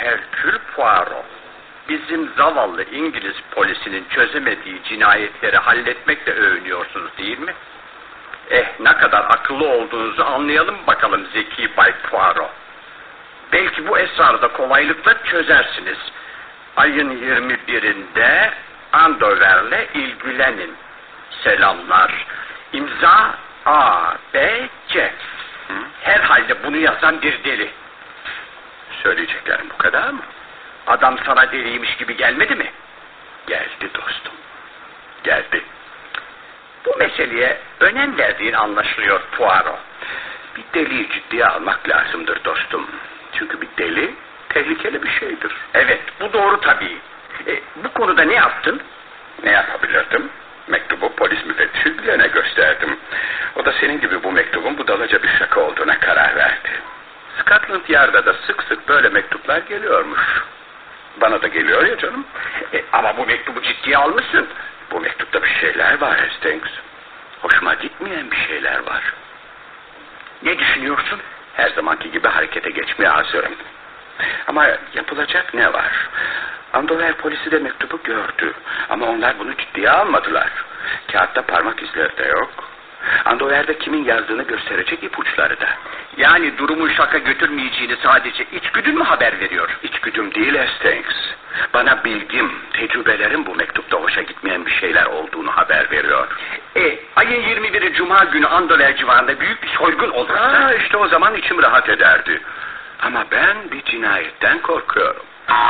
Hercule Poirot, bizim zavallı İngiliz polisinin çözemediği cinayetleri halletmekle övünüyorsunuz değil mi? Ne kadar akıllı olduğunuzu anlayalım bakalım Zeki Bay Poirot. Belki bu esrarı da kolaylıkla çözersiniz. Ayın 21'inde Andover'le ilgilenin. Selamlar. İmza A, B, C. Herhalde bunu yazan bir deli. Söyleyeceklerim bu kadar mı? Adam sana deliymiş gibi gelmedi mi? Geldi dostum. Geldi. Bu meseleye önem verdiğin anlaşılıyor Poirot. Bir deliyi ciddiye almak lazımdır dostum. Çünkü bir deli tehlikeli bir şeydir. Evet, bu doğru tabii. Bu konuda ne yaptın? Ne yapabilirdim? Mektubu polis müfettişi Glenn'e gösterdim. O da senin gibi bu mektubun budalaca bir şaka olduğuna karar verdi. Scotland Yard'a da sık sık böyle mektuplar geliyormuş. Bana da geliyor ya canım. Ama bu mektubu ciddiye almışsın. Bu mektupta bir şeyler var Hastings. Hoşuma gitmeyen bir şeyler var. Ne düşünüyorsun? Her zamanki gibi harekete geçmeye hazırım. Ama yapılacak ne var? Andover polisi de mektubu gördü. Ama onlar bunu ciddiye almadılar. Kağıtta parmak izleri de yok. Andover'de kimin yazdığını gösterecek ipuçları da. Yani durumun şaka götürmeyeceğini sadece içgüdün mü haber veriyor? İçgüdüm değil Hastings. Bana bilgim, tecrübelerim bu mektupta hoşa gitmeyen bir şeyler olduğunu haber veriyor. Ayın 21'i Cuma günü Andover civarında büyük bir soygun olursa... işte o zaman içim rahat ederdi. Ama ben bir cinayetten korkuyorum.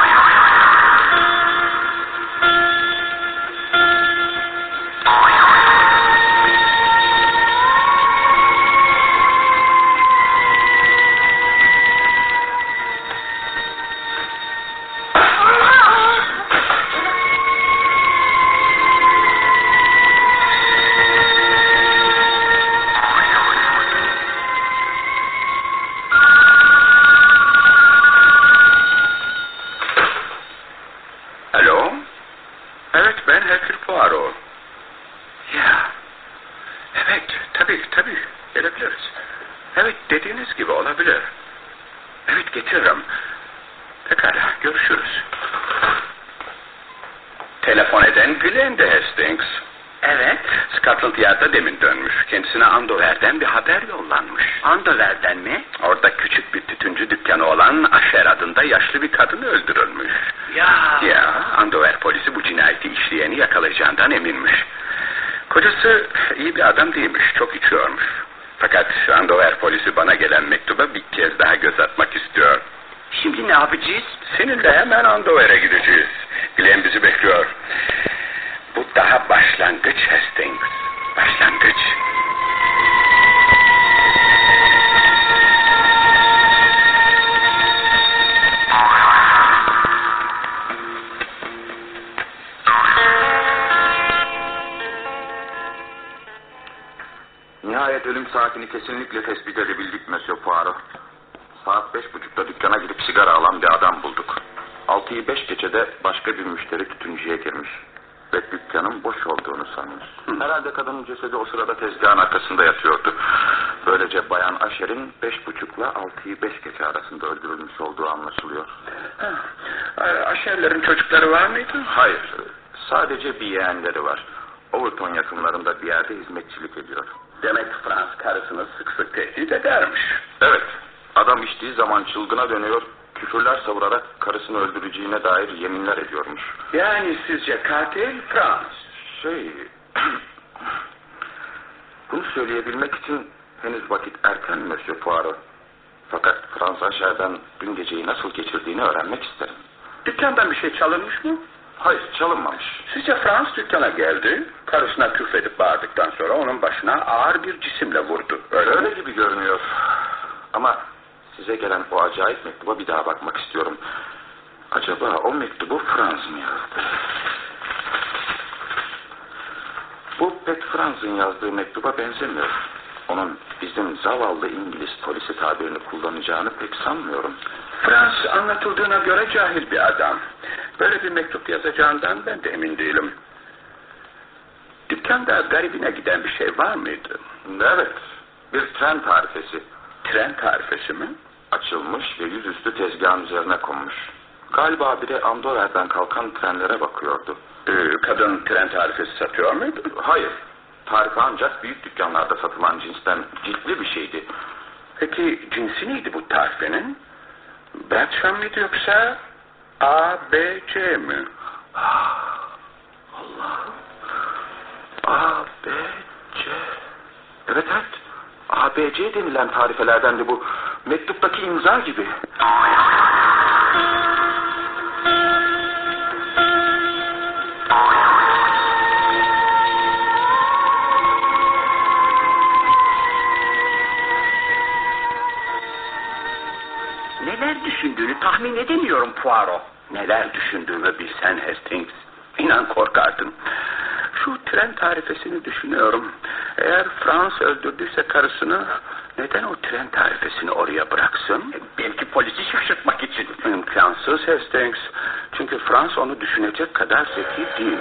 Telefon eden Glenn'de Hastings. Evet. Scotland Yard'a demin dönmüş. Kendisine Andover'den bir haber yollanmış. Andover'den mi? Orada küçük bir tütüncü dükkanı olan Asher adında yaşlı bir kadın öldürülmüş. Ya, Andover polisi bu cinayeti işleyeni yakalayacağından eminmiş. Kocası iyi bir adam değilmiş, çok içiyormuş. Fakat Andover polisi bana gelen mektuba bir kez daha göz atmak istiyor. Şimdi ne yapacağız? Seninle hemen Andover'e gideceğiz. Glenn bizi bekliyor. Bu daha başlangıç Hastings. Başlangıç. Nihayet ölüm saatini kesinlikle tespit edebildik Monsieur Poirot. Saat 5.30'da dükkana gidip sigara alan bir adam bulduk. 6'yı 5 geçede başka bir müşteri tütüncüye girmiş. Ve dükkanın boş olduğunu sanmış. Herhalde kadının cesedi o sırada tezgahın arkasında yatıyordu. Böylece Bayan Asher'in 5.30'la 6'yı 5 geçe arasında öldürülmüş olduğu anlaşılıyor. Asher'lerin çocukları var mıydı? Hayır. Sadece bir yeğenleri var. Overton yakınlarında bir yerde hizmetçilik ediyor. Demek Frans karısını sık sık tehdit edermiş. Evet. Adam içtiği zaman çılgına dönüyor, küfürler savurarak karısını öldüreceğine dair yeminler ediyormuş. Yani sizce katil Frans? Bunu söyleyebilmek için henüz vakit erken Monsieur Poirot. Fakat Frans Asher'den dün geceyi nasıl geçirdiğini öğrenmek isterim. Dükkandan bir şey çalınmış mı? Hayır, çalınmamış. Sizce Frans dükkana geldi, karısına küfredip bağırdıktan sonra onun başına ağır bir cisimle vurdu. Öyle gibi görünüyor. Ama size gelen o acayip mektuba bir daha bakmak istiyorum. Acaba o mektubu Frans mı yazdı? Bu pek Frans'ın yazdığı mektuba benzemiyor. Onun bizim zavallı İngiliz polisi tabirini kullanacağını pek sanmıyorum. Frans anlatıldığına göre cahil bir adam. Böyle bir mektup yazacağından ben de emin değilim. Dükkanda garibine giden bir şey var mıydı? Evet, bir tren tarifesi. Tren tarifesi mi? Açılmış ve yüzüstü tezgahın üzerine konmuş. Galiba biri Andover'den kalkan trenlere bakıyordu. Kadın tren tarifesi satıyor muydu? Hayır. Tarife ancak büyük dükkanlarda satılan cinsten, ciltli bir şeydi. Peki cinsi neydi bu tarifenin? Bradshaw mıydı yoksa A, B, C mi? Allah'ım. A, B, C. Evet. A, B, C denilen tarifelerdendi bu. Mektuptaki imza gibi. Neler düşündüğünü tahmin edemiyorum Poirot. Neler düşündüğümü bilsen Hastings. İnan korkardın. Şu tren tarifesini düşünüyorum. Eğer Frans öldürdüyse karısını, neden o tren tarifesini oraya bıraksın? Belki polisi şaşırtmak için. İmkansız Hastings. Çünkü Frans onu düşünecek kadar zeki değil.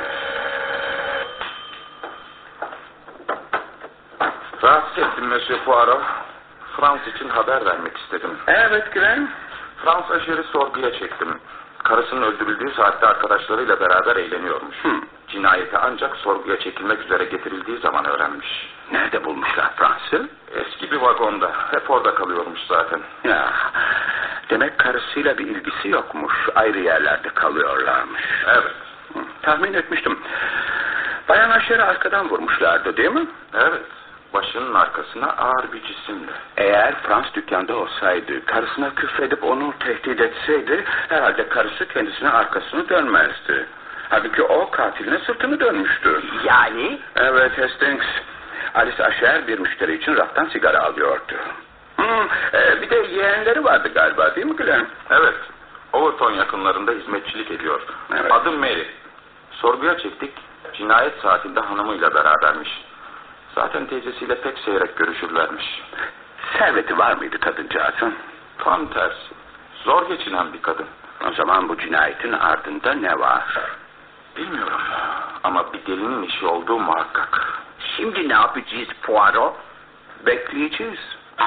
Rahatsız ettim Monsieur Poirot. Frans için haber vermek istedim. Evet Glen. Frans aşırı sorguya çektim. Karısının öldürüldüğü saatte arkadaşlarıyla beraber eğleniyormuş. Cinayeti ancak sorguya çekilmek üzere getirildiği zaman öğrenmiş. Nerede bulmuşlar Frans'ı? Eski bir vagonda. Hep orada kalıyormuş zaten. Ya, demek karısıyla bir ilgisi yokmuş. Ayrı yerlerde kalıyorlarmış. Evet. Tahmin etmiştim. Bayan Aşer'i arkadan vurmuşlardı değil mi? Evet. Başının arkasına ağır bir cisimle. Eğer Frans dükkanda olsaydı, karısına küfredip onu tehdit etseydi, herhalde karısı kendisine arkasını dönmezdi. Halbuki o katiline sırtını dönmüştü. Yani? Evet Hastings. Alice Aşer bir müşteri için raftan sigara alıyordu. Bir de yeğenleri vardı galiba değil mi Glen? Evet. Overton yakınlarında hizmetçilik ediyor. Evet. Adım Mary. Sorguya çektik. Cinayet saatinde hanımıyla berabermiş. Zaten teyzesiyle pek seyrek görüşürlermiş. Serveti var mıydı kadıncağızın? Tam tersi. Zor geçinen bir kadın. O zaman bu cinayetin ardında ne var? Bilmiyorum. Ama bir delinin işi olduğu muhakkak. Şimdi ne yapacağız Poirot? Bekleyeceğiz.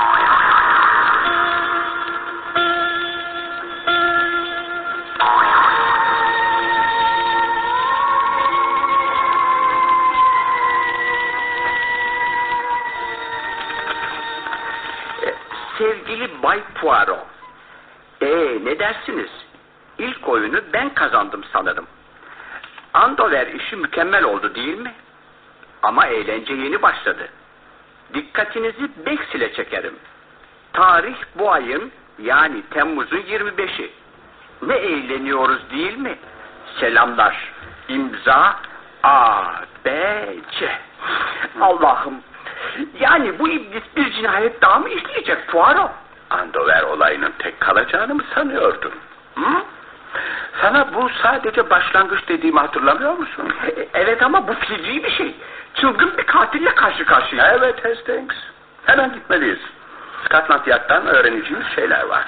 Sevgili Bay Poirot. Ne dersiniz? İlk oyunu ben kazandım sanırım. Andover işi mükemmel oldu değil mi? Ama eğlence yeni başladı. Dikkatinizi Beksil'e çekerim. Tarih bu ayın, yani Temmuz'un 25'i. Ne eğleniyoruz değil mi? Selamlar. İmza A, B, C. Allah'ım. Yani bu iblis bir cinayet daha mı işleyecek Poirot? Andover olayının tek kalacağını mı sanıyordun? Hı? Sana bu sadece başlangıç dediğimi hatırlamıyor musun? Evet ama bu feci bir şey. Çılgın bir katille karşı karşıyayız. Evet Hastings. Hemen gitmeliyiz. Scotland Yard'dan öğreneceğimiz şeyler var.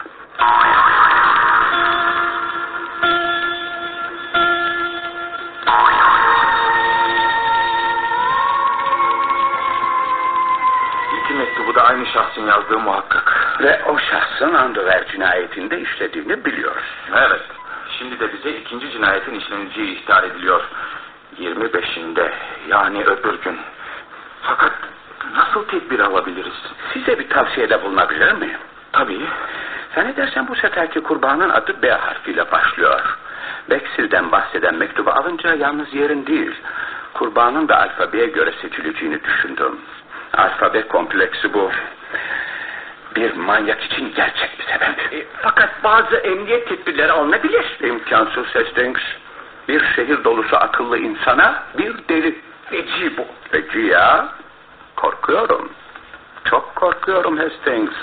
İki mektubu da aynı şahsın yazdığı muhakkak. Ve o şahsın Andover cinayetinde işlediğini biliyoruz. Evet. Şimdi de bize ikinci cinayetin işleneceği ihtar ediliyor. 25'inde, yani öbür gün. Fakat nasıl tedbir alabiliriz? Size bir tavsiyede bulunabilir miyim? Tabii. Zannedersem bu seferki kurbanın adı B harfiyle başlıyor. Beksil'den bahseden mektubu alınca yalnız yerin değil, kurbanın da alfabeye göre seçileceğini düşündüm. Alfabe kompleksi bu. Bir manyak için gerçek bir sebep. Fakat bazı emniyet tedbirleri alınabilir. İmkansız Hastings. Bir şehir dolusu akıllı insana bir deli. Feci bu. Feci ya. Korkuyorum. Çok korkuyorum Hastings.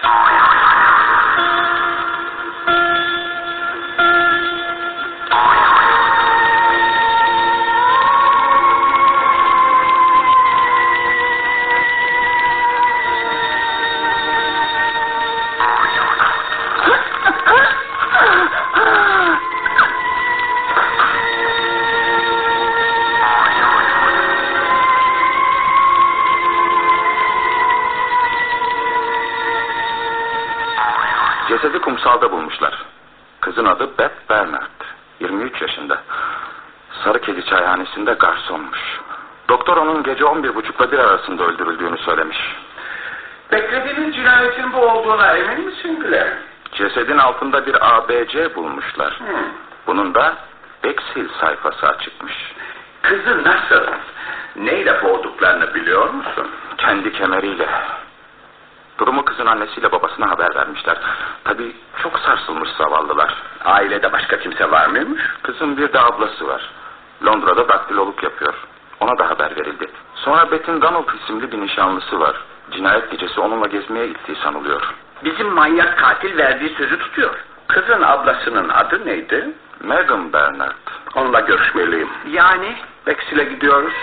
Cesedi kumsalda bulmuşlar. Kızın adı Beth Bernard. 23 yaşında. Sarı Kedi Çayhanesi'nde garsonmuş. Doktor onun gece 11.30'la 1 arasında öldürüldüğünü söylemiş. Beklediğiniz cinayetin bu olduğuna emin misin Glenn? Cesedin altında bir ABC bulmuşlar. Bunun da Bexhill sayfası açıkmış. Kızı nasıl, neyle boğduklarını biliyor musun? Kendi kemeriyle. Durumu kızın annesiyle babasına haber vermişler. Tabii çok sarsılmış zavallılar. Ailede başka kimse var mıymış? Kızın bir de ablası var. Londra'da daktiloluk yapıyor. Ona da haber verildi. Sonra Beth'in Donald isimli bir nişanlısı var. Cinayet gecesi onunla gezmeye gittiği sanılıyor. Bizim manyak katil verdiği sözü tutuyor. Kızın ablasının adı neydi? Megan Bernard. Onunla görüşmeliyim. Yani Bexhill'e gidiyoruz.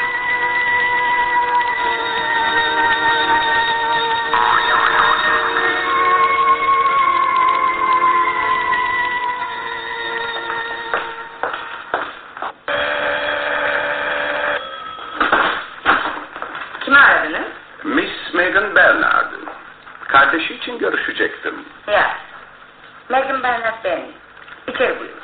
Kimi aradınız? Miss Megan Bernard. Kardeşi için görüşecektim. Ya. Megan Bernard benim. İçeri buyurun.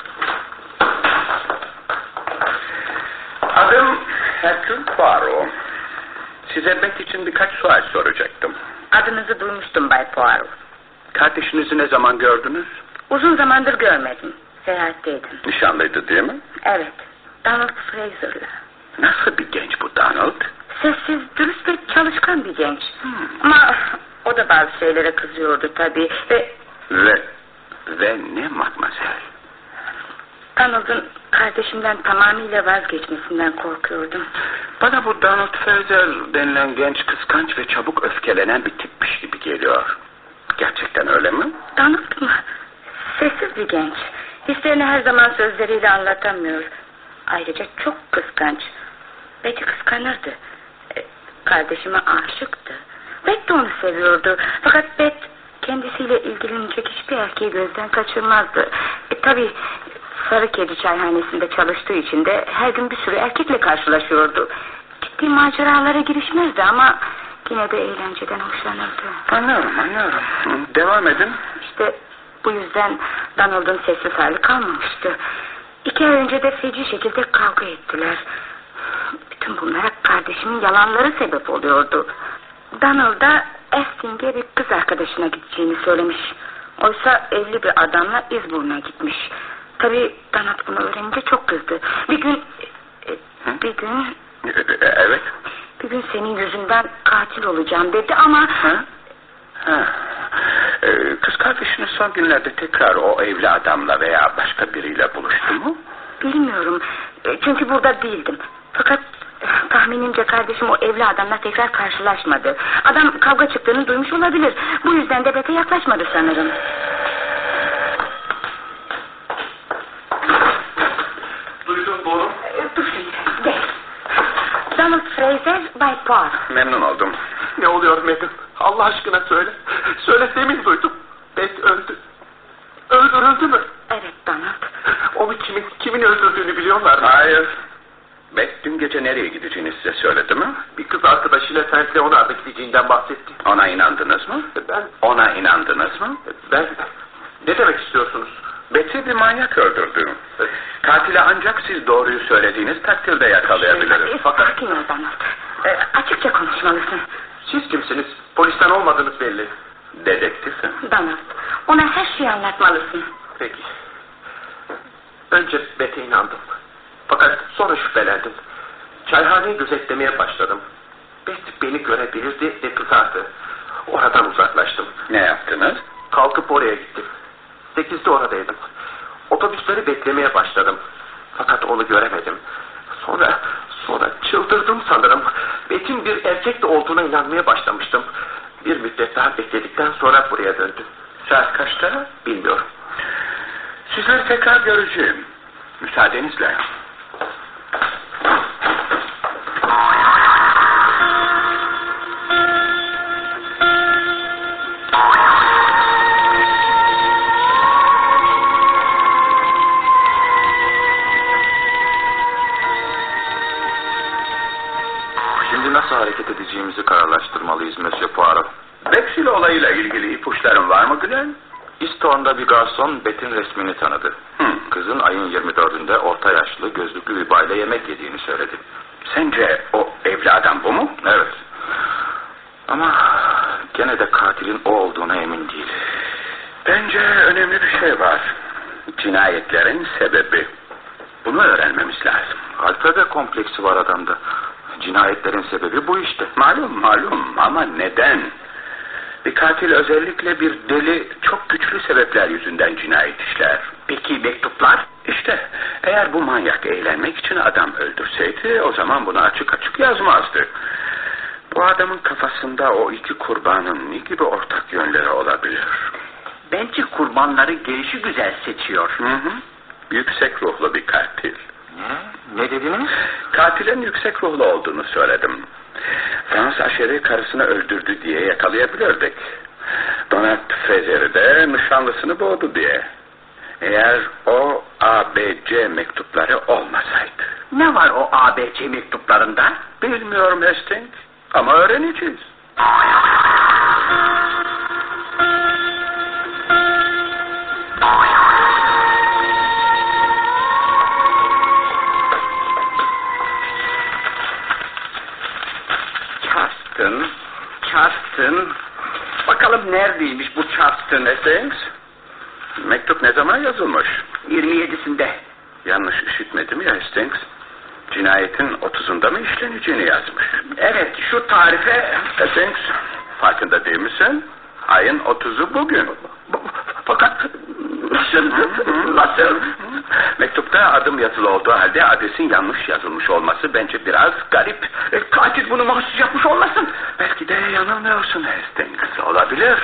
Adım Hercule Poirot. Size Beth için birkaç sual soracaktım. Adınızı duymuştum Bay Poirot. Kardeşinizi ne zaman gördünüz? Uzun zamandır görmedim. Seyahatteydim. Nişanlıydı değil mi? Evet. Donald Fraser'la. Nasıl bir genç bu Donald? Sessiz, dürüst ve çalışkan bir genç. Ama o da bazı şeylere kızıyordu tabii. Ve ne Mademoiselle? Donald'ın kardeşimden tamamıyla vazgeçmesinden korkuyordum. Bana bu Donald Fraser denilen genç, kıskanç ve çabuk öfkelenen bir tipmiş gibi geliyor. Gerçekten öyle mi? Donald mı? Sessiz bir genç. Hislerini her zaman sözleriyle anlatamıyor. Ayrıca çok kıskanç. Beth'i kıskanırdı. Kardeşime aşıktı. Beth de onu seviyordu. Fakat Beth kendisiyle ilgilenecek hiçbir erkeği gözden kaçırmazdı. Tabii Sarı Kedi Çayhanesi'nde çalıştığı için de her gün bir sürü erkekle karşılaşıyordu. Ciddi maceralara girişmezdi ama yine de eğlenceden hoşlanırdı. Anlıyorum. Devam edin. İşte bu yüzden Donald'ın sessiz hali kalmamıştı. 2 ay önce de feci şekilde kavga ettiler. Bütün bunlara kardeşimin yalanları sebep oluyordu. Donald da Esting'e bir kız arkadaşına gideceğini söylemiş. Oysa evli bir adamla İzburnu'na gitmiş. Tabii Donald bunu öğrenince çok kızdı. Bir gün... Evet. Bir gün senin yüzünden katil olacağım dedi ama... Kız kardeşiniz son günlerde tekrar o evli adamla veya başka biriyle buluştu mu? Bilmiyorum. Çünkü burada değildim. Fakat tahminimce kardeşim o evli adamla tekrar karşılaşmadı. Adam kavga çıktığını duymuş olabilir. Bu yüzden de Beth'e yaklaşmadı sanırım. Duydum doğru. Dur şimdi, gel. Donald Fraser, Bay Poirot. Memnun oldum. Ne oluyor Megan? Allah aşkına söyle. Söyle, demin duydum. Beth öldü. Öldürüldü mü? Evet Donald. Onu kimin öldürdüğünü biliyorlar mı? Hayır. Beth dün gece nereye gideceğini size söyledi mi? Bir kız arkadaşıyla St. Leonard'a gideceğinden bahsetti. Ona inandınız mı? Ona inandınız mı? Ne demek istiyorsunuz? Beth'i bir manyak öldürdü. Katili ancak siz doğruyu söylediğiniz takdirde yakalayabiliriz. Sakin ol Donald. Açıkça konuşmalısın. Siz kimsiniz? Polisten olmadığınız belli. Dedektifim. Donald, ona her şeyi anlatmalısın. Peki. Önce Beth'e inandım. Fakat sonra şüphelendim. Çayhaneyi gözetlemeye başladım. Beth beni görebilirdi ve kızardı. Oradan uzaklaştım. Ne yaptınız? Kalkıp oraya gittim. 8'de oradaydım. Otobüsleri beklemeye başladım. Fakat onu göremedim. Sonra çıldırdım sanırım. Beth'in bir erkekle olduğuna inanmaya başlamıştım. Bir müddet daha bekledikten sonra buraya döndüm. Saat kaçta? Bilmiyorum. Sizleri tekrar göreceğim. Müsaadenizle. Şimdi nasıl hareket edeceğimizi kararlaştırmalıyız Monsieur Poirot. Bexhill olayıyla ilgili ipuçların var mı Glenn? İz Stone'da bir garson Beth'in resmini tanıdı. Kızın ayın 24'ünde orta yaşlı, gözlüklü bir bayla yemek yediğini söyledi. Sence o evli adam bu mu? Evet. Ama gene de katilin o olduğuna emin değil. Bence önemli bir şey var. Cinayetlerin sebebi. Bunu öğrenmemiz lazım. Alfabe kompleksi var adamda. Cinayetlerin sebebi bu işte. Malum ama neden? Bir katil özellikle bir deli çok güçlü sebepler yüzünden cinayet işler. Peki mektuplar? İşte eğer bu manyak eğlenmek için adam öldürseydi o zaman bunu açık açık yazmazdı. Bu adamın kafasında o iki kurbanın ne gibi ortak yönleri olabilir? Bence kurbanları gelişigüzel seçiyor. Yüksek ruhlu bir katil. Ne dediniz? Katilin yüksek ruhlu olduğunu söyledim. Frans aşeri karısını öldürdü diye yakalayabilirdik. Donat Frezer'i de nişanlısını boğdu diye. Eğer o ABC mektupları olmasaydı. Ne var o ABC mektuplarında? Bilmiyorum Hastings ama öğreneceğiz. Charleston. Bakalım neredeymiş bu Charleston Hastings? Mektup ne zaman yazılmış? 27'sinde. Yanlış işitmedim ya Hastings. Cinayetin 30'unda mı işleneceğini yazmış? Evet, şu tarife... Hastings, farkında değil misin? Ayın 30'u bugün. Fakat nasıl? Mektupta adım yazılı olduğu halde adresin yanlış yazılmış olması bence biraz garip. Katil bunu mahsus yapmış olmasın? Belki de yanılmıyorsun Hastings. Olabilir.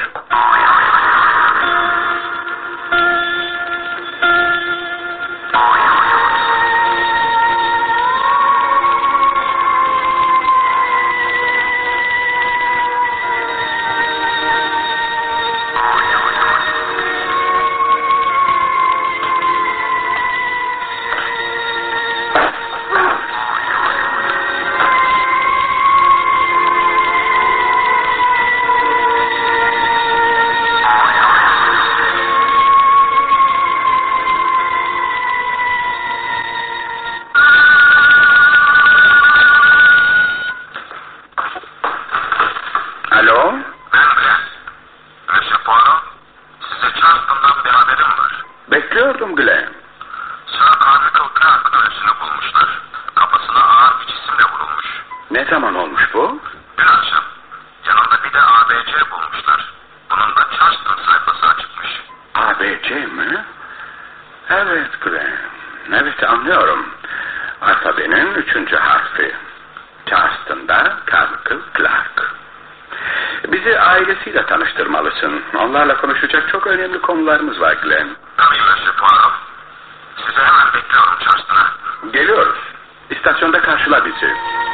Bekliyordum Glenn. Sir Carmichael Clark ölüsünü bulmuşlar. Kafasına ağır bir cisimle vurulmuş. Ne zaman olmuş bu? Dün akşam. Yanında bir de ABC bulmuşlar. Bunun da Charleston sayfası açıkmış. ABC mi? Evet Glenn. Evet anlıyorum. Alfabenin 3. harfi. Charleston'da Carmichael Clark. Bizi ailesiyle tanıştırmalısın. Onlarla konuşacak çok önemli konularımız var Glenn. Tabii Monsieur Poirot. Sizi hemen bekliyorum Charleston'a. Geliyoruz. İstasyonda karşıla bizi.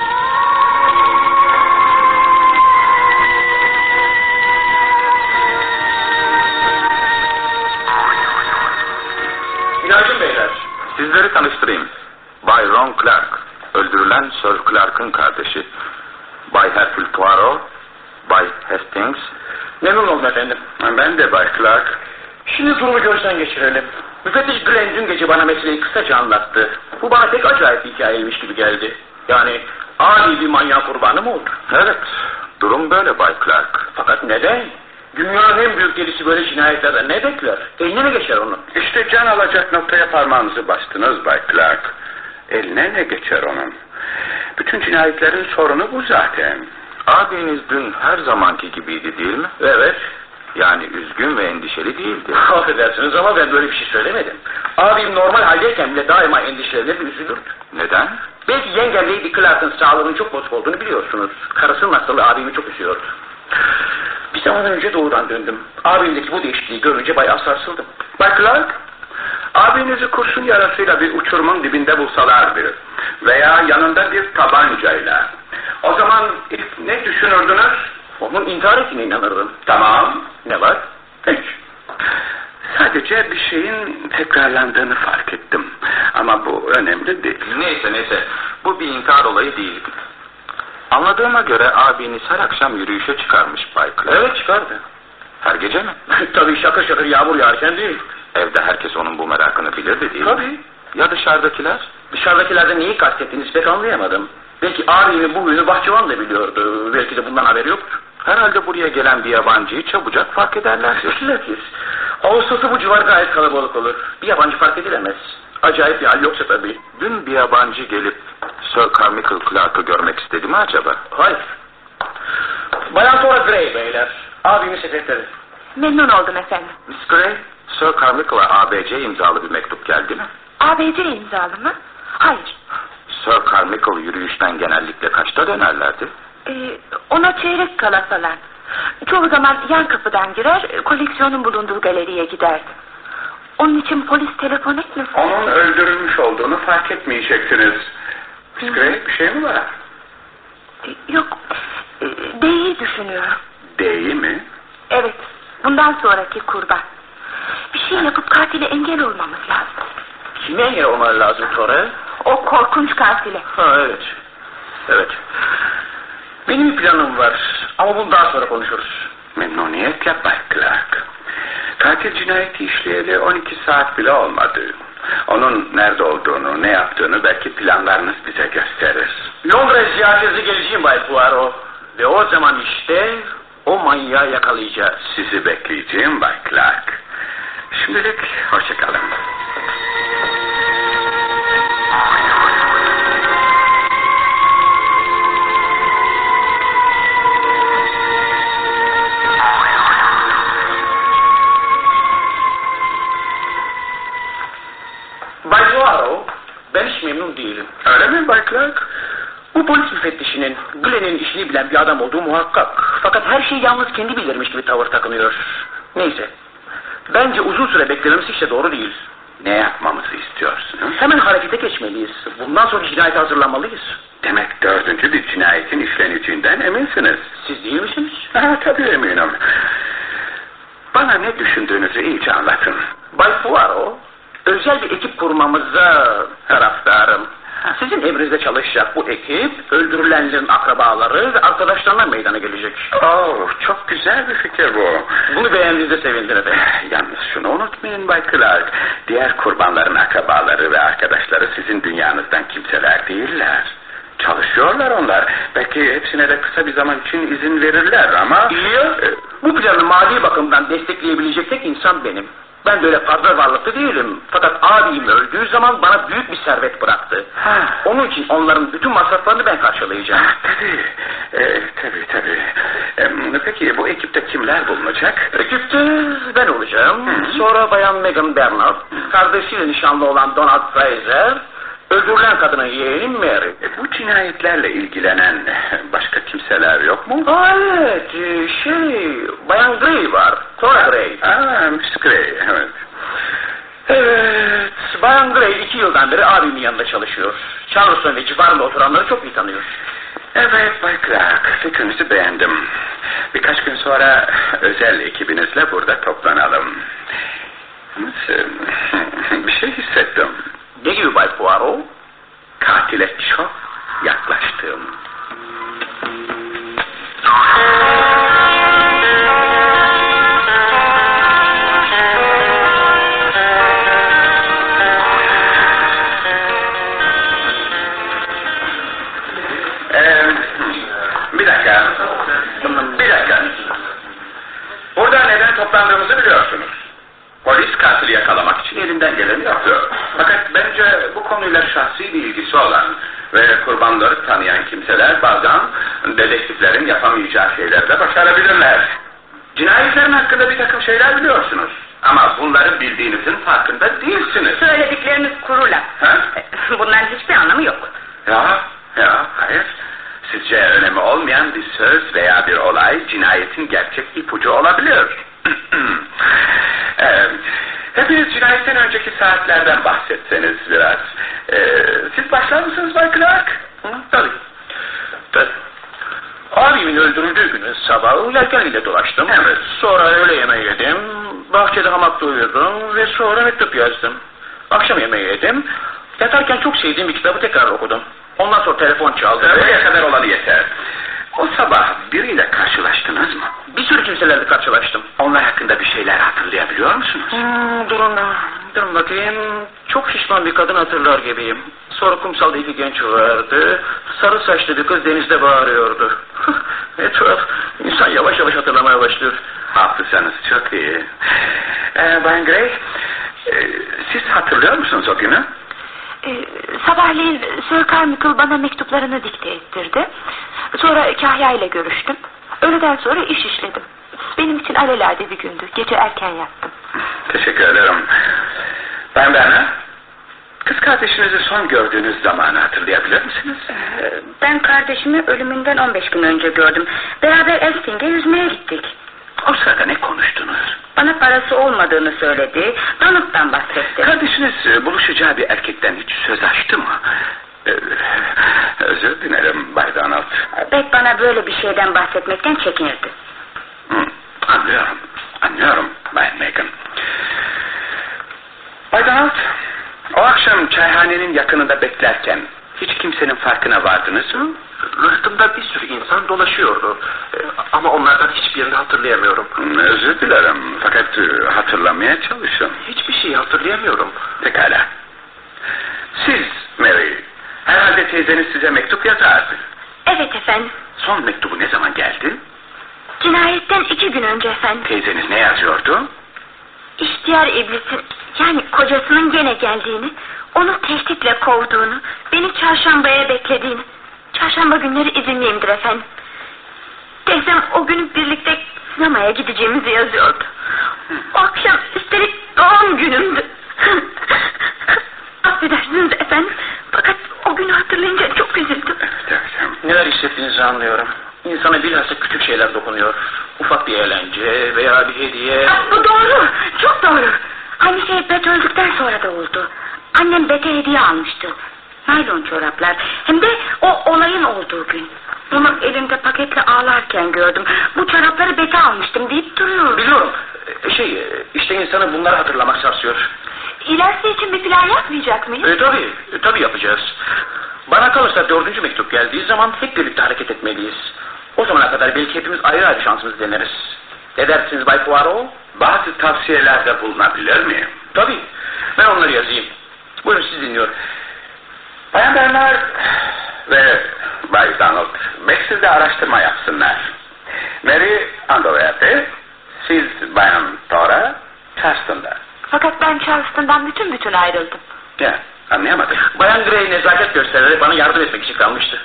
Günaydın beyler. Sizleri tanıştırayım. Bay Ron Clark. Öldürülen Sir Clark'ın kardeşi. Bay Hercule Poirot. Bay Hastings. Memnun oldum efendim. Ben de Bay Clark. Şimdi durumu gözden geçirelim. Müfettiş Glenn dün gece bana meseleyi kısaca anlattı. Bu bana pek acayip bir hikayeymiş gibi geldi. Yani ani bir manyak kurbanı mı oldu? Evet, durum böyle Bay Clark. Fakat neden? Dünyanın en büyük delisi böyle cinayetlerden ne bekler? Eline mi geçer onun? İşte can alacak noktaya parmağınızı bastınız Bay Clark. Eline ne geçer onun? Bütün cinayetlerin sorunu bu zaten. Abiniz dün her zamanki gibiydi değil mi? Evet. Yani üzgün ve endişeli değildi. Affedersiniz ama ben böyle bir şey söylemedim. Abim normal haldeyken bile daima endişelenir ve üzülürdü. Neden? Belki yengem Lady Clark'ın sağlığının çok bozuk olduğunu biliyorsunuz. Karısının hastalığı abimi çok üzüyordu. Bir zaman önce doğudan döndüm. Abimdeki bu değişikliği görünce bayağı sarsıldım. Bay Clark, abinizi kurşun yarasıyla bir uçurumun dibinde bulsalardı veya yanında bir tabancayla, o zaman ilk ne düşünürdünüz? Onun intihar ettiğine inanırdım. Tamam. Ne var? Hiç. Sadece bir şeyin tekrarlandığını fark ettim. Ama bu önemli değil. Neyse. Bu bir intihar olayı değil. Anladığıma göre abiniz her akşam yürüyüşe çıkarmış Bay Clark. Evet çıkardı. Her gece mi? Tabii şakır şakır yağmur yağarken değil. Evde herkes onun bu merakını bilirdi değil mi? Tabii. Ya dışarıdakiler? Dışarıdakilerden neyi kastettiğinizi pek anlayamadım. Belki abimin bu huyunu bahçıvan da biliyordu. Belki de bundan haberi yoktur. Herhalde buraya gelen bir yabancıyı çabucak fark ederlerdir. Bilakis. Ağustos'ta bu civar gayet kalabalık olur. Bir yabancı fark edilemez. Acayip bir hal yoksa tabii. Dün bir yabancı gelip Sir Carmichael Clark'ı görmek istedi mi acaba? Hayır. Bayan Thora Gray beyler. Abimin sekreteri. Memnun oldum efendim. Miss Gray, Sir Carmichael'a ABC imzalı bir mektup geldi mi? ABC imzalı mı? Hayır. Sir Carmichael yürüyüşten genellikle kaçta dönerlerdi? Ona çeyrek kala falan. Çoğu zaman yan kapıdan girer, koleksiyonun bulunduğu galeriye giderdi. Onun için polis telefon etmesin. Onun öldürülmüş olduğunu fark etmeyeceksiniz. Miss Gray, bir şey mi var? Yok, D'yi düşünüyorum. D'yi mi? Evet, bundan sonraki kurban. Bir şey yapıp katile engel olmamız lazım. Kime engel olmaları lazım Thora? O korkunç katile. Ha evet. Evet. Benim bir planım var ama bunu daha sonra konuşuruz. Memnuniyetle Bay Clark. Katil cinayeti işleyeli 12 saat bile olmadı. Onun nerede olduğunu, ne yaptığını belki planlarınız bize gösterir. Londra ziyaretinize geleceğim Bay Poirot. Ve o zaman işte o manyağı yakalayacağız. Sizi bekleyeceğim Bay Clark. Şimdilik hoşçakalın. Bay Poirot, ben hiç memnun değilim. Öyle mi Bay Clark? Bu polis müfettişinin Glenn'in işini bilen bir adam olduğu muhakkak. Fakat her şeyi yalnız kendi bilirmiş gibi tavır takınıyor. Neyse. Bence uzun süre beklememiz hiç de doğru değil. Ne yapmamızı istiyorsunuz? Hemen harekete geçmeliyiz. Bundan sonra cinayete hazırlanmalıyız. Demek 4. bir cinayetin işleneceğinden eminsiniz. Siz değil misiniz? Ha, tabii eminim. Bana ne düşündüğünüzü iyice anlatın. Bay Poirot, özel bir ekip kurmamıza taraftarım. Sizin emrinizde çalışacak bu ekip, öldürülenlerin akrabaları ve arkadaşlarına meydana gelecek. Oh, çok güzel bir fikir bu. Bunu beğendiğinizde sevindim efendim. Yalnız şunu unutmayın Bay Clark. Diğer kurbanların akrabaları ve arkadaşları sizin dünyanızdan kimseler değiller. Çalışıyorlar onlar. Belki hepsine de kısa bir zaman için izin verirler ama... İyi ya, bu planı mali bakımdan destekleyebilecek tek insan benim. Ben böyle fazla varlıklı değilim. Fakat abim öldüğü zaman bana büyük bir servet bıraktı. Onun için onların bütün masraflarını ben karşılayacağım. Tabii. Peki bu ekipte kimler bulunacak? Ekipte ben olacağım. Sonra bayan Megan Bernard, kardeşiyle nişanlı olan Donald Fraser, öldürülen kadının yeğeni Mary. Bu cinayetlerle ilgilenen başka kimseler yok mu? Evet, bayan Gray var. Thora Gray. Miss Gray, evet. Evet, bayan Gray 2 yıldan beri abimin yanında çalışıyor. Charleston ve civarında oturanları çok iyi tanıyor. Evet Bay Clark, fikrinizi beğendim. Birkaç gün sonra özel ekibinizle burada toplanalım. Bir şey hissettim. Ne gibi Bay Poirot? Katile çok yaklaştım. Bir dakika. Burada neden toplandığımızı biliyorsunuz. Polis katili yakalamak için elinden geleni yapıyor. Fakat bence bu konuyla şahsi bir ilgisi olan ve kurbanları tanıyan kimseler bazen dedektiflerin yapamayacağı şeyleri de başarabilirler. Cinayetlerin hakkında bir takım şeyler biliyorsunuz. Ama bunları bildiğinizin farkında değilsiniz. Söyledikleriniz kuru laf. Ha? Bunların hiçbir anlamı yok. Hayır. Sizce önemi olmayan bir söz veya bir olay cinayetin gerçek ipucu olabilir. Hepiniz cinayetten önceki saatlerden bahsetseniz biraz. Siz başlar mısınız Bay Clark? Tabii. Abimin öldürüldüğü günü sabah yelkenliyle dolaştım. Evet. Sonra öğle yemeği yedim. Bahçede hamakta uyudum ve sonra mektup yazdım. Akşam yemeği yedim. Yatarken çok sevdiğim bir kitabı tekrar okudum. Ondan sonra telefon çaldı. Buraya kadar olanı yeter. O sabah biriyle karşılaştınız mı? Bir sürü kimselerle karşılaştım. Onlar hakkında bir şeyler hatırlayabiliyor musunuz? Durun bakayım. Çok şişman bir kadın hatırlar gibiyim. Sonra kumsalda iki genç vardı. Sarı saçlı bir kız denizde bağırıyordu. Ne tuhaf. İnsan yavaş yavaş hatırlamaya başlıyor. Haklısınız, çok iyi. Bayan Gray, siz hatırlıyor musunuz o günü? Sabahleyin Sir Carmichael bana mektuplarını dikte ettirdi. Sonra Kahya ile görüştüm. Öğleden sonra iş işledim. Benim için alelade bir gündü. Gece erken yattım. Teşekkür ederim. Ben Berna. Kız kardeşinizi son gördüğünüz zamanı hatırlayabilir misiniz? Ben kardeşimi ölümünden 15 gün önce gördüm. Beraber Elsing'e yüzmeye gittik. O sırada ne konuştunuz? Bana parası olmadığını söyledi. Donald'dan bahsetti. Kardeşiniz buluşacağı bir erkekten hiç söz açtı mı? Özür dilerim Bay Donald. Beck bana böyle bir şeyden bahsetmekten çekinirdi. Anlıyorum Bayan Megan. Bay Donald, o akşam çayhanenin yakınında beklerken hiç kimsenin farkına vardınız mı? Rıhtımda bir sürü insan dolaşıyordu. Ama onlardan hiçbirini hatırlayamıyorum. Özür dilerim fakat hatırlamaya çalışın. Hiçbir şeyi hatırlayamıyorum. Pekala. Siz Mary, herhalde teyzeniz size mektup yazardı. Evet efendim. Son mektubu ne zaman geldi? Cinayetten 2 gün önce efendim. Teyzeniz ne yazıyordu? İhtiyar iblisin, yani kocasının gene geldiğini, onu tehditle kovduğunu, beni çarşambaya beklediğini. Çarşamba günleri izinliyimdir efendim. Teyzem o gün birlikte sinemaya gideceğimizi yazıyordu. O akşam üstelik doğum günümdü. Affedersiniz efendim, fakat o günü hatırlayınca çok üzüldüm. Neler hissettiğinizi anlıyorum. İnsana bilhassa küçük şeyler dokunuyor. Ufak bir eğlence veya bir hediye. Bu doğru, çok doğru. Aynı şey Bet öldükten sonra da oldu. Annem Bet'e hediye almıştı. Naylon çoraplar. Hem de o olayın olduğu gün. Onu elinde paketle ağlarken gördüm. Bu çorapları Bet'e almıştım deyip duruyor. Biliyorum. İşte insanı bunları hatırlamak sarsıyor. İlerisi için bir plan yapmayacak mıyız? Tabii yapacağız. Bana kalırsa 4. mektup geldiği zaman hep birlikte hareket etmeliyiz. O zamana kadar belki hepimiz ayrı ayrı şansımızı deneriz. Ne dersiniz Bay Poirot? Bazı tavsiyelerde bulunabilir miyim? Tabii. Ben onları yazayım. Buyurun, sizi dinliyorum. Bayan Bernard ve Bay Donald, Bexter'de araştırma yapsınlar. Mary Andover'de, siz Bayan Thora, Charleston'da. Fakat ben Charleston'dan bütün ayrıldım. Ya, anlayamadım. Bayan Gray nezaket göstererek bana yardım etmek için kalmıştı.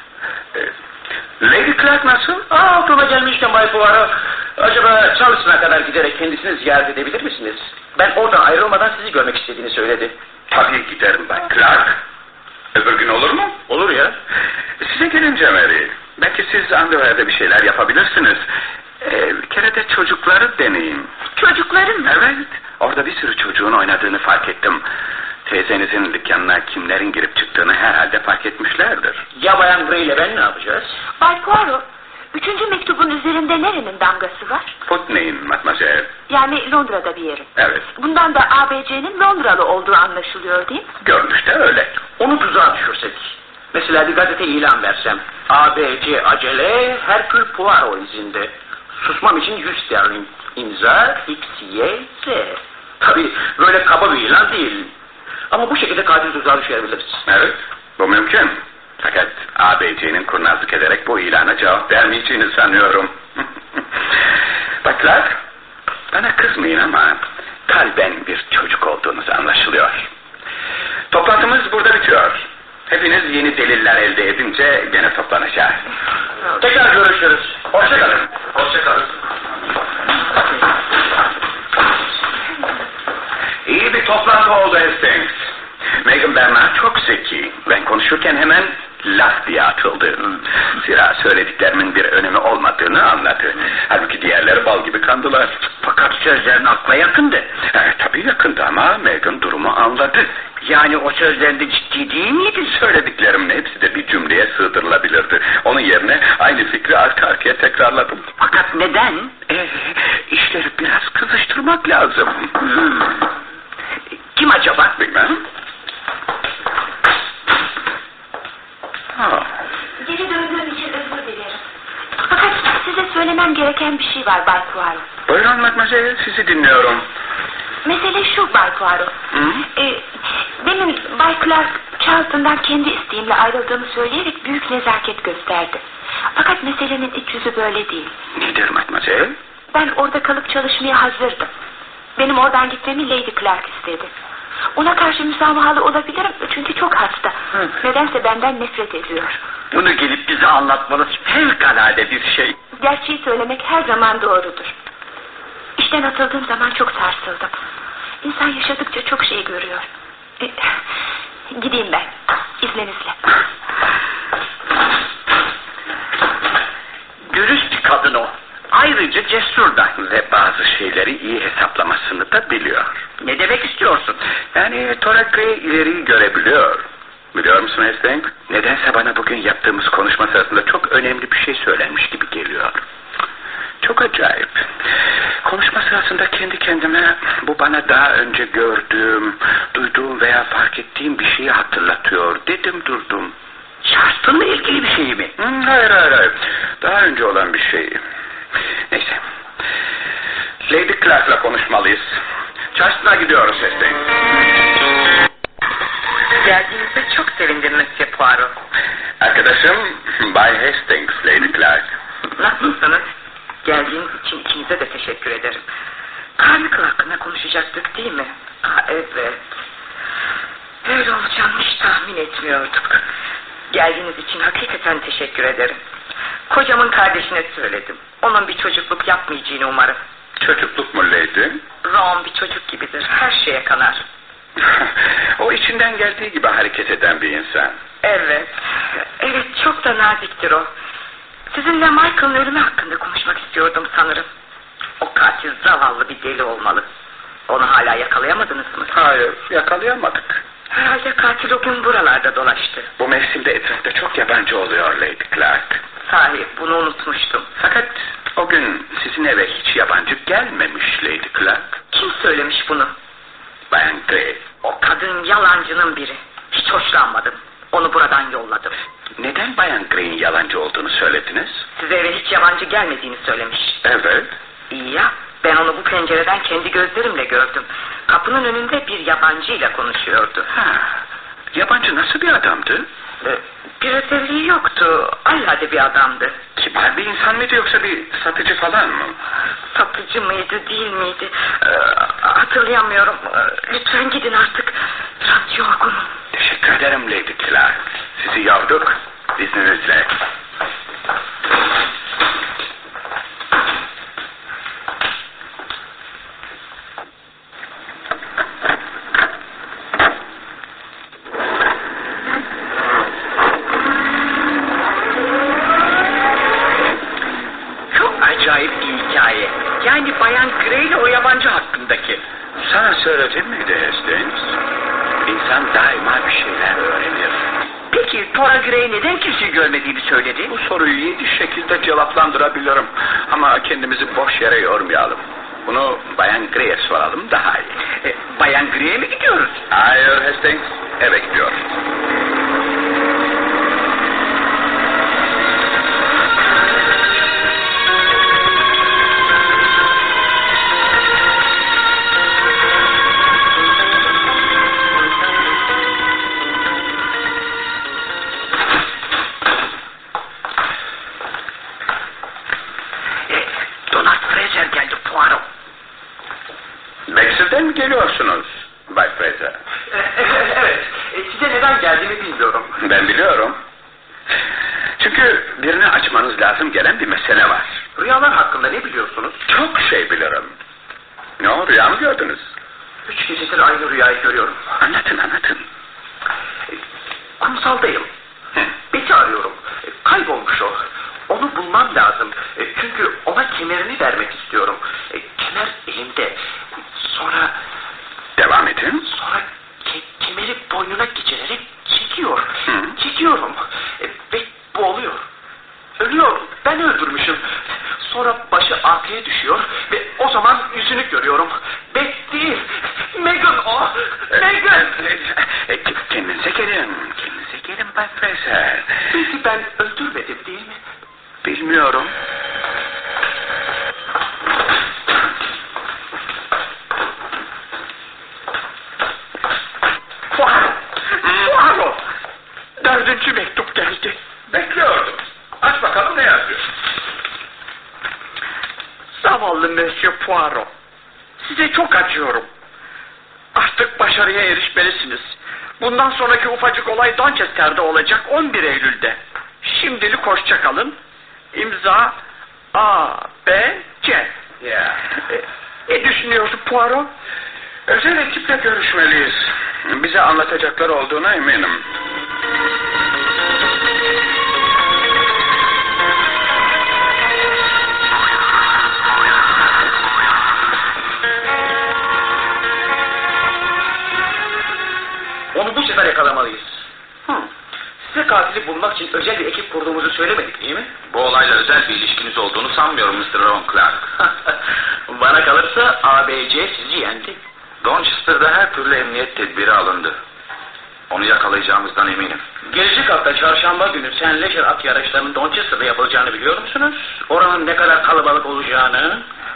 Lady Clark nasıl? Aklıma gelmişken Bay Poirot, acaba Charleston'a kadar giderek kendisini ziyaret edebilir misiniz? Ben oradan ayrılmadan sizi görmek istediğini söyledi. Tabii giderim Bay Clark. Öbür gün olur mu? Olur ya. Size gelince Mary, belki siz Andover'de bir şeyler yapabilirsiniz. Bir kere de çocukları deneyin. Çocukların mı? Evet, orada bir sürü çocuğun oynadığını fark ettim. Teyzenizin dükkanına kimlerin girip çıktığını herhalde fark etmişlerdir. Ya Bayan Gray ile ben ne yapacağız? Bay Poirot, 3. mektubun üzerinde nerenin damgası var? Putney'in Matmazel. Yani Londra'da bir yerin. Evet, Bundan da ABC'nin Londralı olduğu anlaşılıyor değil mi? görünüşte öyle. Onu tuzağa düşürsek. Mesela bir gazete ilan versem. ABC acele, Herkül Poirot izinde. Susmam için 100 sterlin. İmza XYZ. Tabii böyle kaba bir ilan değil. Ama bu şekilde katil tuzağa düşebiliriz. Evet, bu mümkün. Fakat ABC'nin kurnazlık ederek bu ilana cevap vermeyeceğini sanıyorum. Baklar, bana kızmayın ama kalben bir çocuk olduğunuz anlaşılıyor. Toplantımız burada bitiyor. Hepiniz yeni deliller elde edince gene toplanacağız. Tekrar görüşürüz. Hoşçakalın. Hoşçakalın. İyi bir toplantı oldu Hastings. Megan Bernard çok zeki. Ben konuşurken hemen laf diye atıldı. Zira söylediklerimin bir önemi olmadığını anladı. Halbuki diğerleri bal gibi kandılar. Fakat sözlerin akla yakındı. Tabii yakındı ama Megan durumu anladı. Yani o sözlerinde ciddi değil miydi? Söylediklerimin hepsi de bir cümleye sığdırılabilirdi. Onun yerine aynı fikri arka arkaya tekrarladım. Fakat neden? İşleri biraz kızıştırmak lazım. Kim acaba? Bilmem. Geri döndüğüm için özür dilerim. Buyurunuz, sizi dinliyorum. Mesele şu Bay Poirot. Demin Bay Clark Charleston'dan kendi isteğimle ayrıldığımı söyleyerek büyük nezaket gösterdi. Fakat meselenin iç yüzü böyle değil. Nedir Matmazel? Ben orada kalıp çalışmaya hazırdım. Benim oradan gitmemi Lady Clark istedi. Ona karşı müsamahalı olabilirim çünkü çok hasta. Nedense benden nefret ediyor. Bunu gelip bize anlatmanız fevkalade bir şey. Gerçeği söylemek her zaman doğrudur. İşten atıldığım zaman çok sarsıldım. İnsan yaşadıkça çok şey görüyor. Gideyim ben, izninizle. Dürüst bir kadın o. Ayrıca cesur da ve bazı şeyleri iyi hesaplamasını da biliyor. Ne demek istiyorsun? Yani Toraka'yı ileriyi görebiliyor. Biliyor musun Hastings? Nedense bana bugün yaptığımız konuşma sırasında çok önemli bir şey söylenmiş gibi geliyor. Çok acayip. Konuşma sırasında kendi kendime bu bana daha önce gördüğüm, duyduğum veya fark ettiğim bir şeyi hatırlatıyor dedim durdum. Charleston'la ilgili bir şey mi? Hayır. Daha önce olan bir şey. Neyse. Lady Clark'la konuşmalıyız. Charleston'a gidiyoruz Hastings. Geldiğinizde çok sevindim Monsieur Poirot. Arkadaşım Bay Hastings, Lady Clark. Nasılsınız? Geldiğiniz için ikinize de teşekkür ederim. Carmichael hakkında konuşacaktık değil mi? Evet. Öyle olacağını hiç tahmin etmiyorduk. Geldiğiniz için hakikaten teşekkür ederim. Kocamın kardeşine söyledim. Onun bir çocukluk yapmayacağını umarım. Çocukluk mu Lady? Ron bir çocuk gibidir. Her şeye kanar. O içinden geldiği gibi hareket eden bir insan. Evet. Evet, çok da naziktir o. Sizinle Michael'ın ölümü hakkında konuşmak istiyordum sanırım. O katil zavallı bir deli olmalı. Onu hala yakalayamadınız mı? Hayır, yakalayamadık. Herhalde katil o gün buralarda dolaştı. Bu mevsimde etrafta çok yabancı oluyor Lady Clark. Sahi, bunu unutmuştum. Fakat o gün sizin eve hiç yabancı gelmemiş Lady Clark. Kim söylemiş bunu? Bayan Gray. O kadın yalancının biri. Hiç hoşlanmadım. Onu buradan yolladım. Neden Bayan Gray'in yalancı olduğunu söylediniz? Size eve hiç yabancı gelmediğini söylemiş. Evet. İyi ya, ben onu bu pencereden kendi gözlerimle gördüm. Kapının önünde bir yabancıyla konuşuyordu. Yabancı nasıl bir adamdı? Bir özelliği yoktu. Alelade bir adamdı. Kibar bir insan mıydı yoksa bir satıcı falan mı? Satıcı mıydı değil miydi? Hatırlayamıyorum. Lütfen gidin artık. Biraz yorgunum. Teşekkür ederim Lady Clark. Sizi yorduk. İzninizle. Çok acayip bir hikaye. Yani Bayan Gray ile o yabancı hakkındaki. Sana söyledim miydi Hastings? İnsan daima bir şeyler öğrenir. Peki Tora Gray neden kimseyi görmediğini söyledi? Bu soruyu 7 şekilde cevaplandırabilirim. Ama kendimizi boş yere yormayalım. Bunu Bayan Gray'e soralım daha iyi. Bayan Gray'e mi gidiyoruz? Hayır Hastings, eve gidiyoruz. Donald Fraser geldi Poirot. Baxter'den mi geliyorsunuz Bay Fraser? Evet. Size neden geldiğimi bilmiyorum. Ben biliyorum. Çünkü birini açmanız lazım gelen bir mesele var. Rüyalar hakkında ne biliyorsunuz? Çok şey bilirim. Ne o, rüya mı gördünüz? 3 gecedir aynı rüyayı görüyorum. Anlatın. Kumsaldayım. Betty arıyorum. Kaybolmuş o. Onu bulmam lazım. Çünkü ona kemerini vermek istiyorum. Kemer elimde. Sonra Devam edin. kemeri boynuna geçirerek çekiyor. Çekiyorum. Ve boğuluyor. Ölüyor. Ben öldürmüşüm. Sonra başı arkaya düşüyor ve o zaman yüzünü görüyorum. Betty! Megan o! Megan! Kendinize gelin. Kendinize gelin Bay Fraser. Betty ben öldürmedim değil mi? Bilmiyorum. Monsieur Poirot. Size çok acıyorum. Artık başarıya erişmelisiniz. Bundan sonraki ufacık olay Donchester'de olacak 11 Eylül'de. Şimdilik hoşça kalın. İmza A, B, C. Ya. Ne düşünüyorsun Poirot? Özel ekiple görüşmeliyiz. Bize anlatacakları olduğuna eminim. Onu bu sefer yakalamalıyız. Size katili bulmak için özel bir ekip kurduğumuzu söylemedik değil mi? Bu olayla özel bir ilişkiniz olduğunu sanmıyorum Mr. Ron Clark. Bana kalırsa ABC sizi yendi. Donchester'da her türlü emniyet tedbiri alındı. Onu yakalayacağımızdan eminim. Gelecek hafta çarşamba günü St. Leger at yarışlarının Donchester'da yapılacağını biliyor musunuz? Oranın ne kadar kalabalık olacağını.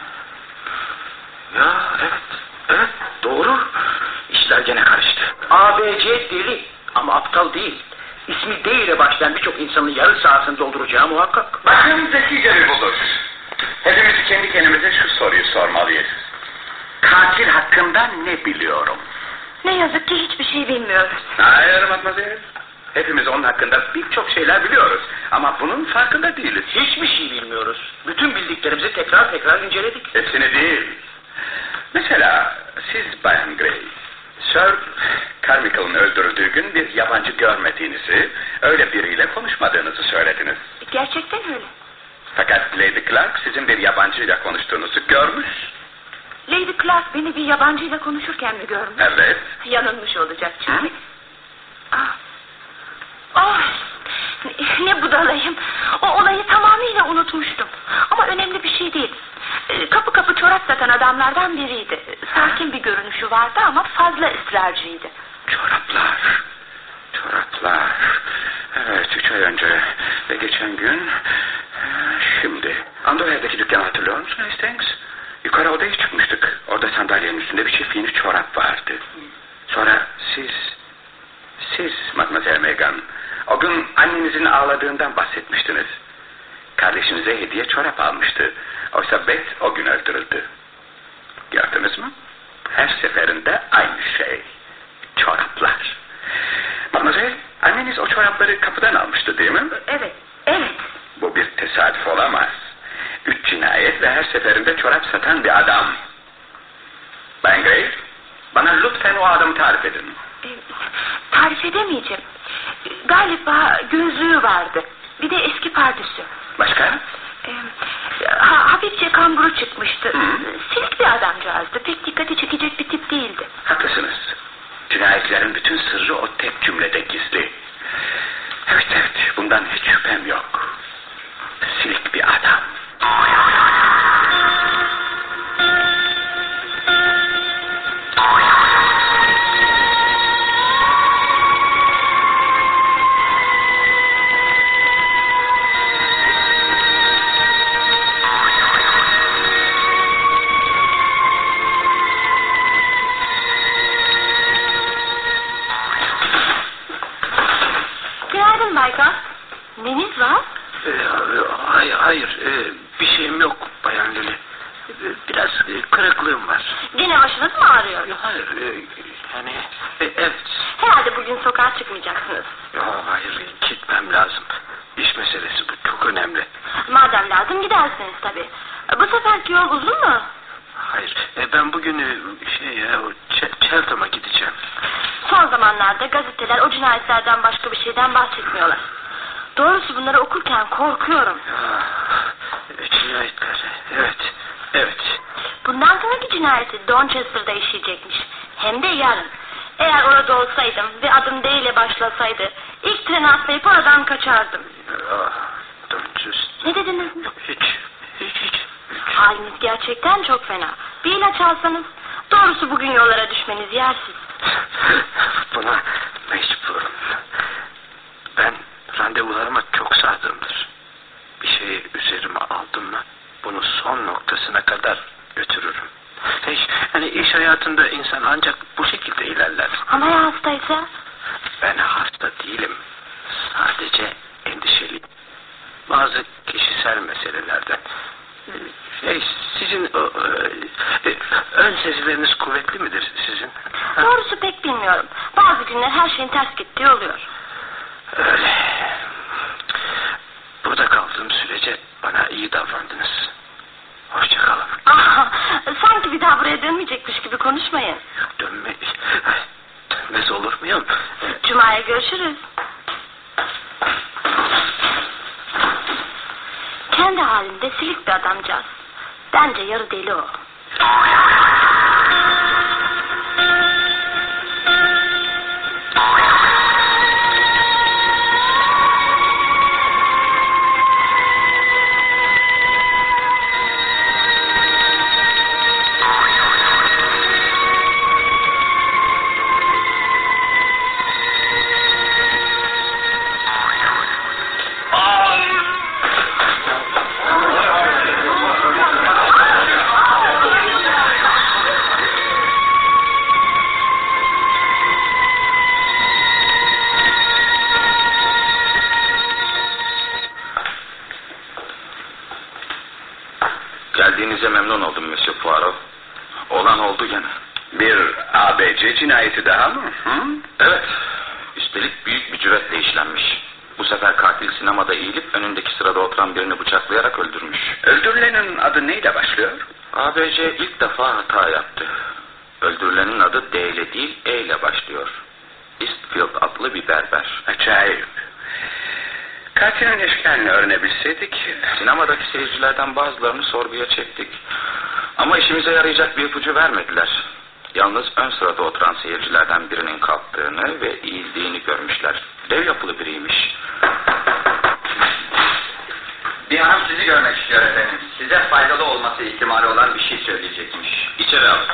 Ya evet doğru. İşler gene karıştı. ABC deli ama aptal değil. İsmi D ile başlayan birçok insanın yarı sahasını dolduracağı muhakkak. Bakın zekice bir bulur. Hepimiz kendi kendimize şu soruyu sormalıyız. Katil hakkında ne biliyorum? Ne yazık ki hiçbir şey bilmiyoruz. Hayır Matmazel. Hepimiz onun hakkında birçok şeyler biliyoruz. Ama bunun farkında değiliz. Hiçbir şey bilmiyoruz. Bütün bildiklerimizi tekrar inceledik. Hepsini değil. Mesela siz Bayan Gray, Sir Carmichael'ın öldürüldüğü gün bir yabancı görmediğinizi, öyle biriyle konuşmadığınızı söylediniz. Gerçekten öyle. Fakat Lady Clark sizin bir yabancıyla konuştuğunuzu görmüş. Lady Clark beni bir yabancıyla konuşurken mi görmüş? Evet. Yanılmış olacak çünkü. Ah, ne budalayım. O olayı tamamıyla unutmuştum. Ama önemli bir şey değil. Kapı kapı çorap satan adamlardan biriydi. Sakin bir görünüşü vardı ama fazla ısrarcıydı. Çoraplar. Evet, 3 ay önce ve geçen gün. Şimdi. Andover'deki dükkanı hatırlıyor musun Hastings? Yukarı odaya çıkmıştık. Orada sandalyenin üstünde bir çift yeni çorap vardı. Sonra siz Mademoiselle Megan, o gün annenizin ağladığından bahsetmiştiniz. Kardeşinize hediye çorap almıştı. Oysa Beth o gün öldürüldü. Gördünüz mü? Her seferinde aynı şey. Çoraplar. Mademoiselle, anneniz o çorapları kapıdan almıştı değil mi? Evet. Bu bir tesadüf olamaz. 3 cinayet ve her seferinde çorap satan bir adam. Bayan Gray, bana lütfen o adamı tarif edin. Tarif edemeyeceğim. Galiba gözlüğü vardı. Bir de eski pardüsü. Başka? Hafifçe kamburu çıkmıştı. Silik bir adamcağızdı. Pek dikkati çekecek bir tip değildi. Haklısınız. Cinayetlerin bütün sırrı o tek cümlede gizli. Evet, bundan hiç şüphem yok. Silik bir adam. Günaydın Baykan. Neniz var? Hayır, bir şeyim yok Bayan Lili. Biraz kırıklığım var. Gene başınız mı ağrıyor? Hayır, evet. Herhalde bugün sokağa çıkmayacaksınız. Hayır, gitmem lazım. İş meselesi bu, çok önemli. Madem lazım gidersiniz tabii. Bu seferki yol uzun mu? Hayır, ben bugün Cheltenham'a gideceğim. Son zamanlarda gazeteler o cinayetlerden başka bir şeyden bahsetmiyorlar. Doğrusu bunları okurken korkuyorum. Cinayetler, evet. Bundan sonraki cinayeti Donchester'da işleyecekmiş. Hem de yarın. Eğer orada olsaydım ve adım D ile başlasaydı ilk treni atlayıp oradan kaçardım. Donchester. Ne dediniz? Hiç. Haliniz gerçekten çok fena. Bir ilaç alsanız. Doğrusu bugün yollara düşmeniz yersiz. Buna mecburum. Ben randevularıma çok sadığımdır. Bir şeyi üzerime aldım mı bunu son noktasına kadar götürürüm. İş hayatında insan ancak bu şekilde ilerler. Ama ya hastaysa? Ben hasta değilim. Sadece endişeliyim. Bazı kişisel meselelerden. Sizin şeyin ters gittiği oluyor. Öyle. Burada kaldığım sürece bana iyi davrandınız. Hoşça kalın. Sanki bir daha buraya dönmeyecekmiş gibi konuşmayın. Dönmez olur muyum? Cuma'ya görüşürüz. Kendi halinde silik bir adamcağız. Bence yarı deli o. Geldiğinize memnun oldum Monsieur Poirot. Olan oldu gene. Bir ABC cinayeti daha mı? Hı? Evet. Üstelik büyük bir cüretle işlenmiş. Bu sefer katil sinemada eğilip önündeki sırada oturan birini bıçaklayarak öldürmüş. Öldürülenin adı neyle başlıyor? ABC ilk defa hata yaptı. Öldürülenin adı D ile değil E ile başlıyor. Eastfield adlı bir berber. Acayip. Katilin eşkalini öğrenebilseydik... Sinemadaki seyircilerden bazılarını sorguya çektik. Ama işimize yarayacak bir ipucu vermediler. Yalnız ön sırada oturan seyircilerden birinin kalktığını ve eğildiğini görmüşler. Dev yapılı biriymiş. Bir hanım sizi görmek istiyor efendim. Size faydalı olması ihtimali olan bir şey söyleyecekmiş. İçeri al.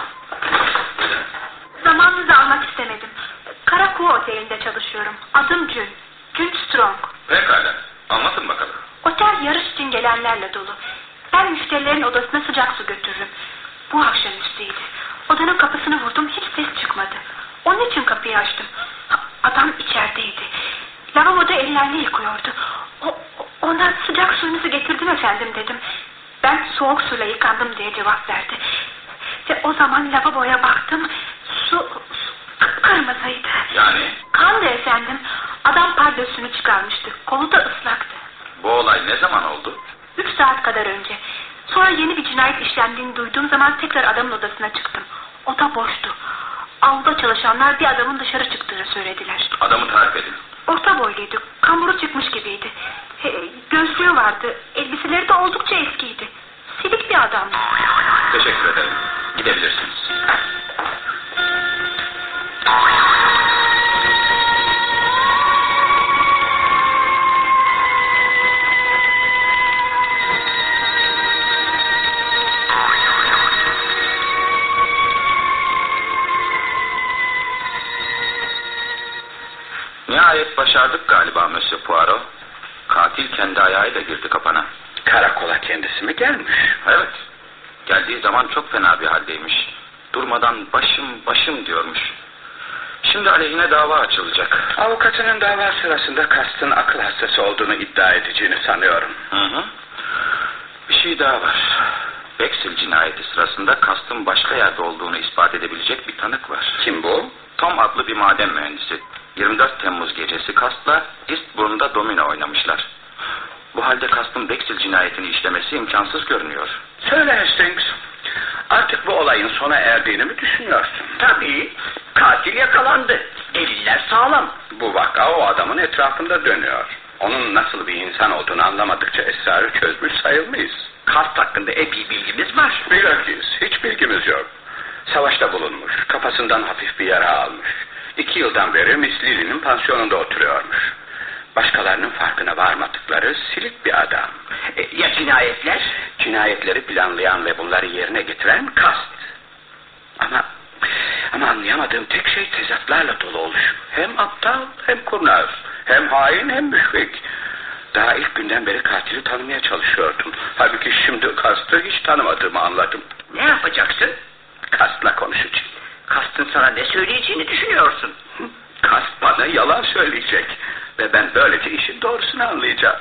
Zamanınızı almak istemedim. Karakuğu Oteli'nde çalışıyorum. Adım June. June Strong. Pekala. Anlatın bakalım. Otel yarış için gelenlerle dolu. Ben müşterilerin odasına sıcak su götürürüm. Bu akşamüstüydü. Odanın kapısını vurdum, hiç ses çıkmadı. Onun için kapıyı açtım. Adam içerideydi. Lavaboda ellerini yıkıyordu. Ona sıcak suyunuzu getirdim efendim dedim. Ben soğuk suyla yıkandım diye cevap verdi. Ve o zaman lavaboya baktım. Su kırmızıydı. Yani? Kandı efendim. Adam pardösünü çıkarmıştı. Kolu da ıslaktı. Bu olay ne zaman oldu? 3 saat kadar önce. Sonra yeni bir cinayet işlendiğini duyduğum zaman tekrar adamın odasına çıktım. Oda boştu. Avluda çalışanlar bir adamın dışarı çıktığını söylediler. Adamı tarif edin. Orta boyluydu. Kamburu çıkmış gibiydi. Gözlüğü vardı. Elbiseleri de oldukça eskiydi. Silik bir adamdı. Teşekkür ederim. Gidebilirsiniz. Nihayet başardık galiba Monsieur Poirot. Katil kendi ayağıyla girdi kapana. Karakola kendisi mi gelmiş? Evet. Geldiği zaman çok fena bir haldeymiş. Durmadan başım diyormuş. Şimdi aleyhine dava açılacak. Avukatının dava sırasında Kast'ın akıl hastası olduğunu iddia edeceğini sanıyorum. Hı. Bir şey daha var. Bexil cinayeti sırasında Kast'ın başka yerde olduğunu ispat edebilecek bir tanık var. Kim bu? Tom adlı bir maden mühendisi. 24 Temmuz gecesi Kast'la Eastbourne'da domino oynamışlar. Bu halde Kast'ın Bexil cinayetini işlemesi imkansız görünüyor. Söyle Hastings. Artık bu olayın sona erdiğini mi düşünüyorsun? Tabii. Katil yakalandı. Deliller sağlam. Bu vaka o adamın etrafında dönüyor. Onun nasıl bir insan olduğunu anlamadıkça esrarı çözmüş sayılmayız. Kast hakkında epey bilgimiz var. Bilakis hiç bilgimiz yok. Savaşta bulunmuş. Kafasından hafif bir yara almış. 2 yıldan beri Miss Lily'nin pansiyonunda oturuyormuş. Başkalarının farkına varmadıkları silik bir adam. Ya cinayetler? Cinayetleri planlayan ve bunları yerine getiren Kast. Ama anlayamadığım tek şey tezatlarla dolu oluş. Hem aptal hem kurnaz. Hem hain hem müşfik. Daha ilk günden beri katili tanımaya çalışıyordum. Halbuki şimdi Kast'ı hiç tanımadığımı anladım. Ne yapacaksın? Kast'la konuşacağım. Kast'ın sana ne söyleyeceğini düşünüyorsun? Kast bana yalan söyleyecek. Ve ben böylece işin doğrusunu anlayacağım.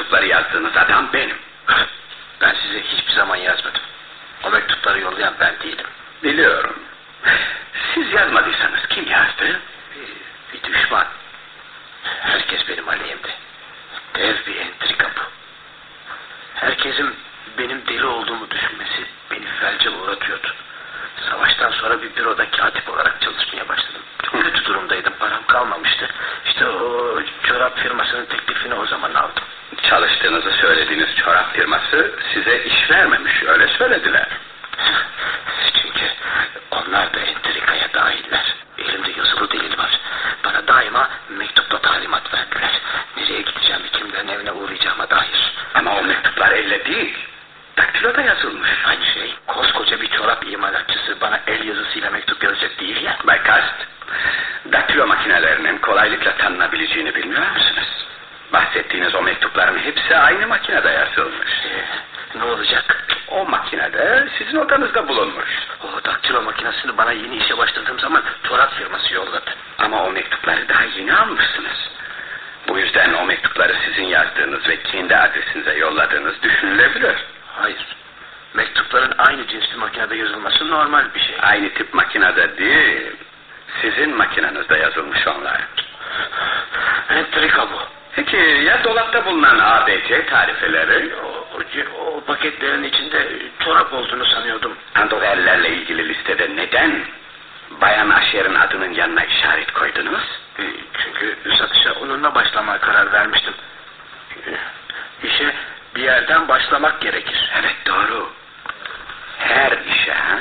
mektupları yazdığınız adam benim. Ben size hiçbir zaman yazmadım. O mektupları yollayan ben değilim. Biliyorum. Siz yazmadıysanız kim yazdı? Bir düşman. Herkes benim aleyhimde. Dev bir entrika bu. Herkesin benim deli olduğumu düşünmesi beni felce uğratıyordu. Savaştan sonra bir büroda katip olarak çalışmaya başladım. Çok kötü durumdaydım. Param kalmamıştı. İşte o çorap firmasının teklifini o zaman aldım. Çalıştığınızı söylediğiniz çorap firması size iş vermemiş, öyle söylediler. Çünkü onlar da entrikaya dahiller. Elimde yazılı delil var. Bana daima mektupla talimat verdiler. Nereye gideceğim, kimlerin evine uğrayacağıma dair. Ama o mektuplar elle değil, daktiloda yazılmış. Aynı şey. Koskoca bir çorap imalatçısı bana el yazısıyla mektup yazacak değil ya. Bay Kast, daktilo makinelerinin kolaylıkla tanınabileceğini bilmiyor musunuz? Bahsettiğiniz o mektupların hepsi aynı makinede yazılmış. Ne olacak? O makinede sizin odanızda bulunmuş. O daktilo makinesini bana yeni işe başladığım zaman çorap firması yolladı. Ama o mektupları daha yeni almışsınız. Bu yüzden o mektupları sizin yazdığınız ve kendi adresinize yolladığınız düşünülebilir. Hayır. Mektupların aynı cins bir makinede yazılması normal bir şey. Aynı tip makinede değil, sizin makinenizde yazılmış onlar. Entrika bu. Peki ya dolapta bulunan ABC tarifeleri? O paketlerin içinde çorap olduğunu sanıyordum. Andoverlerle ilgili listede neden Bayan Asher'in adının yanına işaret koydunuz? Çünkü satışa onunla başlamaya karar vermiştim. İşe bir yerden başlamak gerekir. Evet, doğru. Her işe, ha?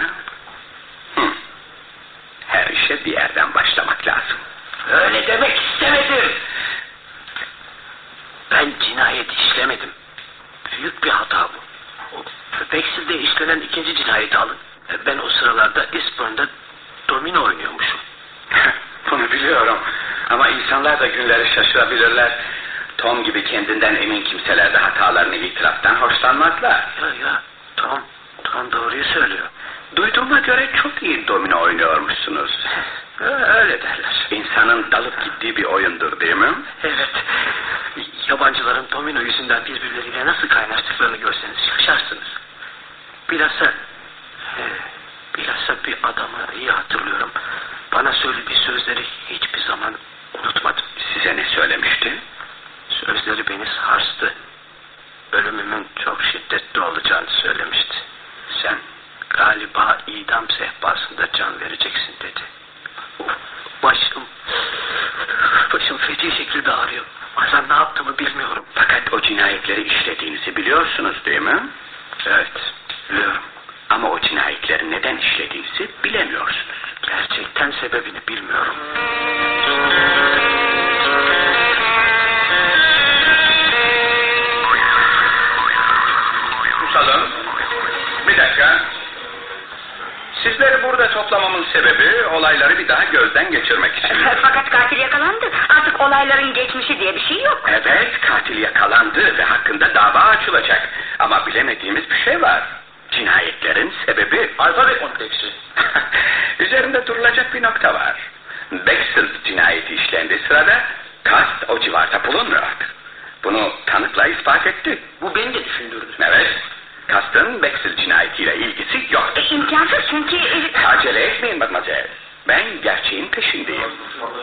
Her işe bir yerden başlamak lazım. Öyle demek istemedim. Ben cinayet işlemedim. Büyük bir hata bu. O Bexil'de işlenen ikinci cinayeti alın. Ben o sıralarda Eastbourne'da domino oynuyormuşum. Bunu biliyorum. Ama insanlar da günleri şaşırabilirler. Tom gibi kendinden emin kimseler de hatalarını itiraftan hoşlanmazlar. Ya, Tom doğruyu söylüyor. Duyduğuma göre çok iyi domino oynuyormuşsunuz. Öyle derler. İnsanın dalıp gittiği bir oyundur, değil mi? Evet. Yabancıların domino yüzünden birbirleriyle nasıl kaynaştıklarını görseniz şaşarsınız. Bilhassa bir adamı iyi hatırlıyorum. Bana söylediği sözleri hiçbir zaman unutmadım. Size ne söylemişti? Sözleri beni sarstı. Ölümümün çok şiddetli olacağını söylemişti. Sen galiba idam sehpasında can vereceksin dedi. Başım feci şekilde ağrıyor. Bazen ne yaptığımı bilmiyorum. Fakat o cinayetleri işlediğinizi biliyorsunuz, değil mi? Evet, biliyorum. Ama o cinayetleri neden işlediğinizi bilemiyorsunuz. Gerçekten sebebini bilmiyorum. Susalım. Bir dakika. Sizleri burada toplamamın sebebi olayları bir daha gözden geçirmek için. Fakat katil yakalandı. Artık olayların geçmişi diye bir şey yok. Evet, katil yakalandı ve hakkında dava açılacak. Ama bilemediğimiz bir şey var. Cinayetlerin sebebi... Alfabe kompleksi. Üzerinde durulacak bir nokta var. Bexel cinayeti işlendiği sırada Kast o civarda bulunmuyordu. Bunu tanıkla ispat etti. Bu beni de düşündürdü. Evet, Kast'ın Bexel cinayetiyle ilgisi yok. İmkansız çünkü... Acele etmeyin mademoiselle. Ben gerçeğin peşindeyim.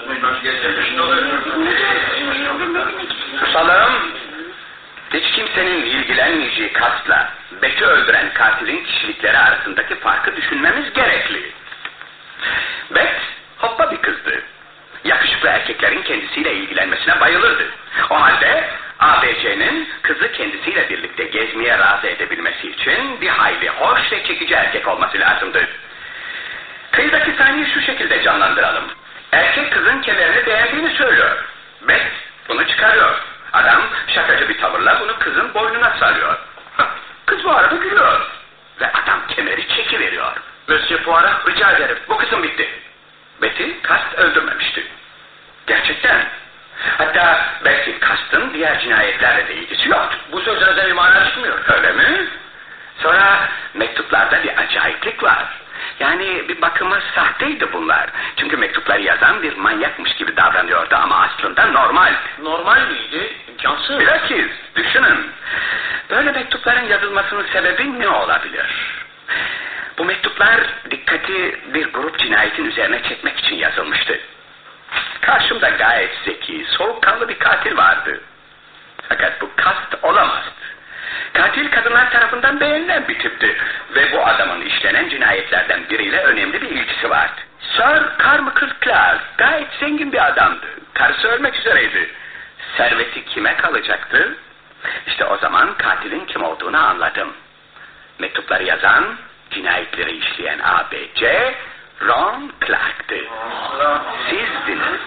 Susalım. Hiç kimsenin ilgilenmeyeceği Kast'la Beck'i öldüren katilin kişilikleri arasındaki farkı düşünmemiz gerekli. Beck hoppa bir kızdı. Yakışıklı erkeklerin kendisiyle ilgilenmesine bayılırdı. O halde ABC'nin kızı kendisiyle birlikte gezmeye razı edebilmesi için bir hayli hoş ve çekici erkek olması lazımdı. Kıyıdaki sahneyi şu şekilde canlandıralım. Erkek kızın kemerini beğendiğini söylüyor. Beck bunu çıkarıyor. Adam şakacı bir tavırla bunu kızın boynuna sarıyor. Kız bu arada gülüyor. Ve adam kemeri çekiveriyor. Monsieur Poirot, rica ederim. Bu kısım bitti. Betty Kast öldürmemişti. Gerçekten. Hatta belki Kast'ın diğer cinayetlerle de ilgisi yoktu. Bu sözlerden bir mana çıkmıyor. Öyle mi? Sonra mektuplarda bir acayiplik var. Yani Yani bir bakıma sahteydi bunlar. Çünkü mektupları yazan bir manyakmış gibi davranıyordu ama aslında normal. Normal miydi? İmkansız. Bilakis düşünün. Böyle mektupların yazılmasının sebebi ne olabilir? Bu mektuplar dikkati bir grup cinayetin üzerine çekmek için yazılmıştı. Karşımda gayet zeki, soğukkanlı bir katil vardı. Fakat bu kast olamazdı. Katil kadınlar tarafından beğenilen bir tipti ve bu adamın işlenen cinayetlerden biriyle önemli bir ilgisi vardı. Sir Carmichael Clark gayet zengin bir adamdı. Karısı ölmek üzereydi. Serveti kime kalacaktı? İşte o zaman katilin kim olduğunu anladım. Mektupları yazan, cinayetleri işleyen ABC, Ron Clark'tı. Sizdiniz.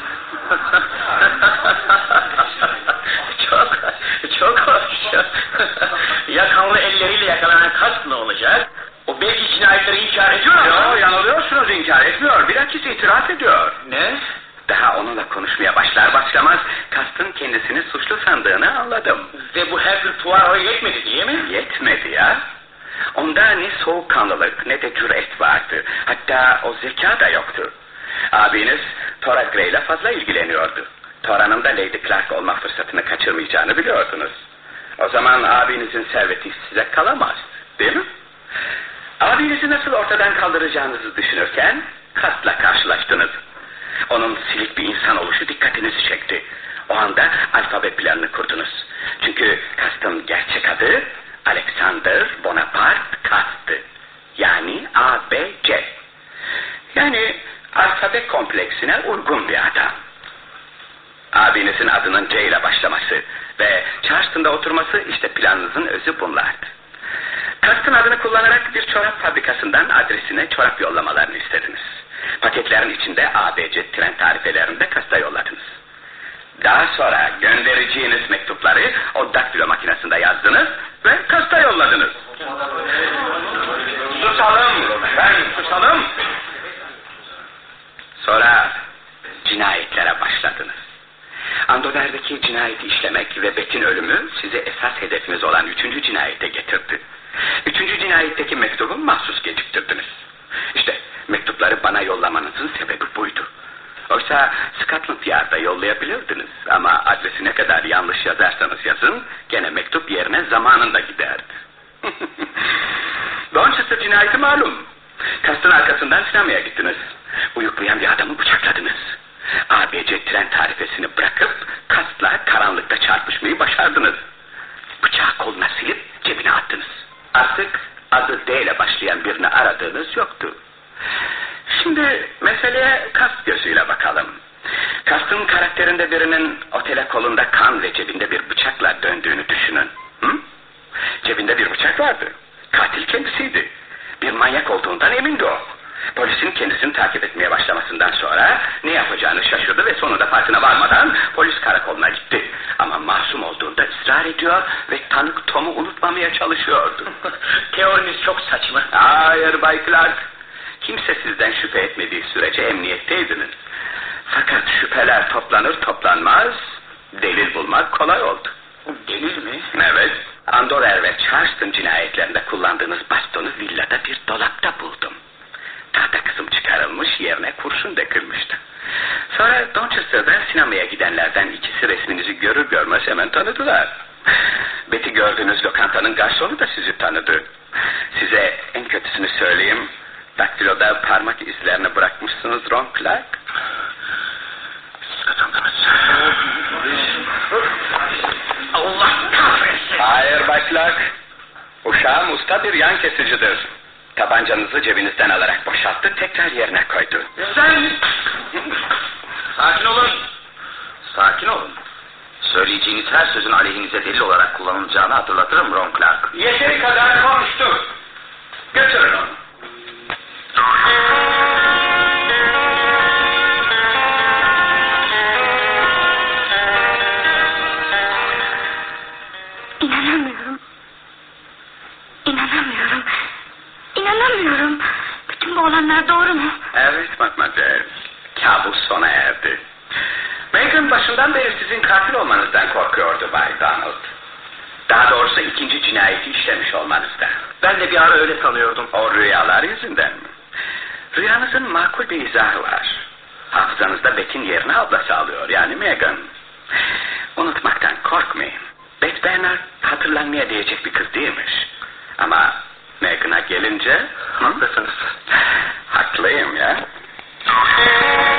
Çok hoş. Ya kanlı elleriyle yakalanan kast ne olacak? O belki cinayetleri inkar ediyor ama... Yo, yanılıyorsunuz, inkar etmiyor. Bilakis itiraf ediyor. Ne? Daha onunla konuşmaya başlar başlamaz kastın kendisini suçlu sandığını anladım. Ve bu Hercule Poirot'a yetmedi değil mi? Yetmedi ya. Onda ne soğukkanlılık ne de cüret vardı. Hatta o zeka da yoktu. Abiniz Tora Gray ile fazla ilgileniyordu. Tora'nın da Lady Clark olma fırsatını kaçırmayacağını biliyordunuz. O zaman abinizin serveti size kalamaz, değil mi? Abinizi nasıl ortadan kaldıracağınızı düşünürken Kast'la karşılaştınız. Onun silik bir insan oluşu dikkatinizi çekti. O anda alfabe planını kurdunuz. Çünkü Kast'ın gerçek adı Alexander Bonaparte Kast'tı. Yani ABC. Yani alfabe kompleksine uygun bir adam. Abinizin adının C ile başlaması ve Charleston'da oturması işte planınızın özü bunlardı. Kast'ın adını kullanarak bir çorap fabrikasından adresine çorap yollamalarını istediniz. Paketlerin içinde ABC tren tarifelerinde Kast'a yolladınız. Daha sonra göndereceğiniz mektupları o daktilo makinesinde yazdınız ve Kast'a yolladınız. Susalım. Sonra cinayetlere başladınız. Andover'deki cinayeti işlemek ve Bet'in ölümü sizi esas hedefiniz olan 3. cinayete getirdi. 3. cinayetteki mektubu mahsus geciktirdiniz. İşte mektupları bana yollamanızın sebebi buydu. Oysa Scotland Yard'a yollayabilirdiniz ama adresi ne kadar yanlış yazarsanız yazın gene mektup yerine zamanında giderdi. Donchester cinayeti malum. Kastın arkasından sinemaya gittiniz. Uyuklayan bir adamı bıçakladınız. ABC tren tarifesini bırakıp Kast'la karanlıkta çarpışmayı başardınız. Bıçağı koluna silip cebine attınız. Artık adı D ile başlayan birini aradığınız yoktu. Şimdi meseleye Kast gözüyle bakalım. Kast'ın karakterinde birinin otele kolunda kan ve cebinde bir bıçakla döndüğünü düşünün. Hı? Cebinde bir bıçak vardı. Katil kendisiydi. Bir manyak olduğundan emindi o. Polisin kendisini takip etmeye başlamasından sonra ne yapacağını şaşırdı ve sonunda farkına varmadan polis karakoluna gitti. Ama masum olduğunda ısrar ediyor ve tanık Tom'u unutmamaya çalışıyordu. Teoriniz çok saçma. Hayır Bay Clark. Kimse sizden şüphe etmediği sürece emniyetteydiniz. Fakat şüpheler toplanır toplanmaz delil bulmak kolay oldu. Delil mi? Evet. Andover ve Charleston cinayetlerinde kullandığınız bastonu villada bir dolapta buldum. Tahta kısım çıkarılmış, yerine kurşun dökülmüştü. Sonra Donchester'da sinemaya gidenlerden ikisi resminizi görür görmez hemen tanıdılar. Betty gördüğünüz lokantanın garsonu da sizi tanıdı. Size en kötüsünü söyleyeyim. Daktiloda parmak izlerini bırakmışsınız Ron Clark. Siz kazandınız. Allah kahretsin. Hayır Bay Clark. Uşağım usta bir yan kesicidir. Tabancanızı cebinizden alarak boşalttı, tekrar yerine koydu. Sen... Sakin olun. Sakin olun. Söyleyeceğiniz her sözün aleyhinize delil olarak kullanılacağını hatırlatırım Ron Clark. Yeteri kadar konuştu. Götürün onu. İnanamıyorum. Bütün bu olanlar doğru mu? Evet Mademoiselle. Kabus sona erdi. Megan başından beri sizin katil olmanızdan korkuyordu Bay Donald. Daha doğrusu 2. cinayeti işlemiş olmanızdan. Ben de bir ara öyle sanıyordum. O rüyalar yüzünden mi? Rüyanızın makul bir izahı var. Hafızanızda Bet'in yerini ablası alıyor, yani Megan. Unutmaktan korkmayın. Beth Bernard hatırlanmaya değecek bir kız değilmiş. Ama Megan'a gelince... Haklısınız. Haklıyım ya.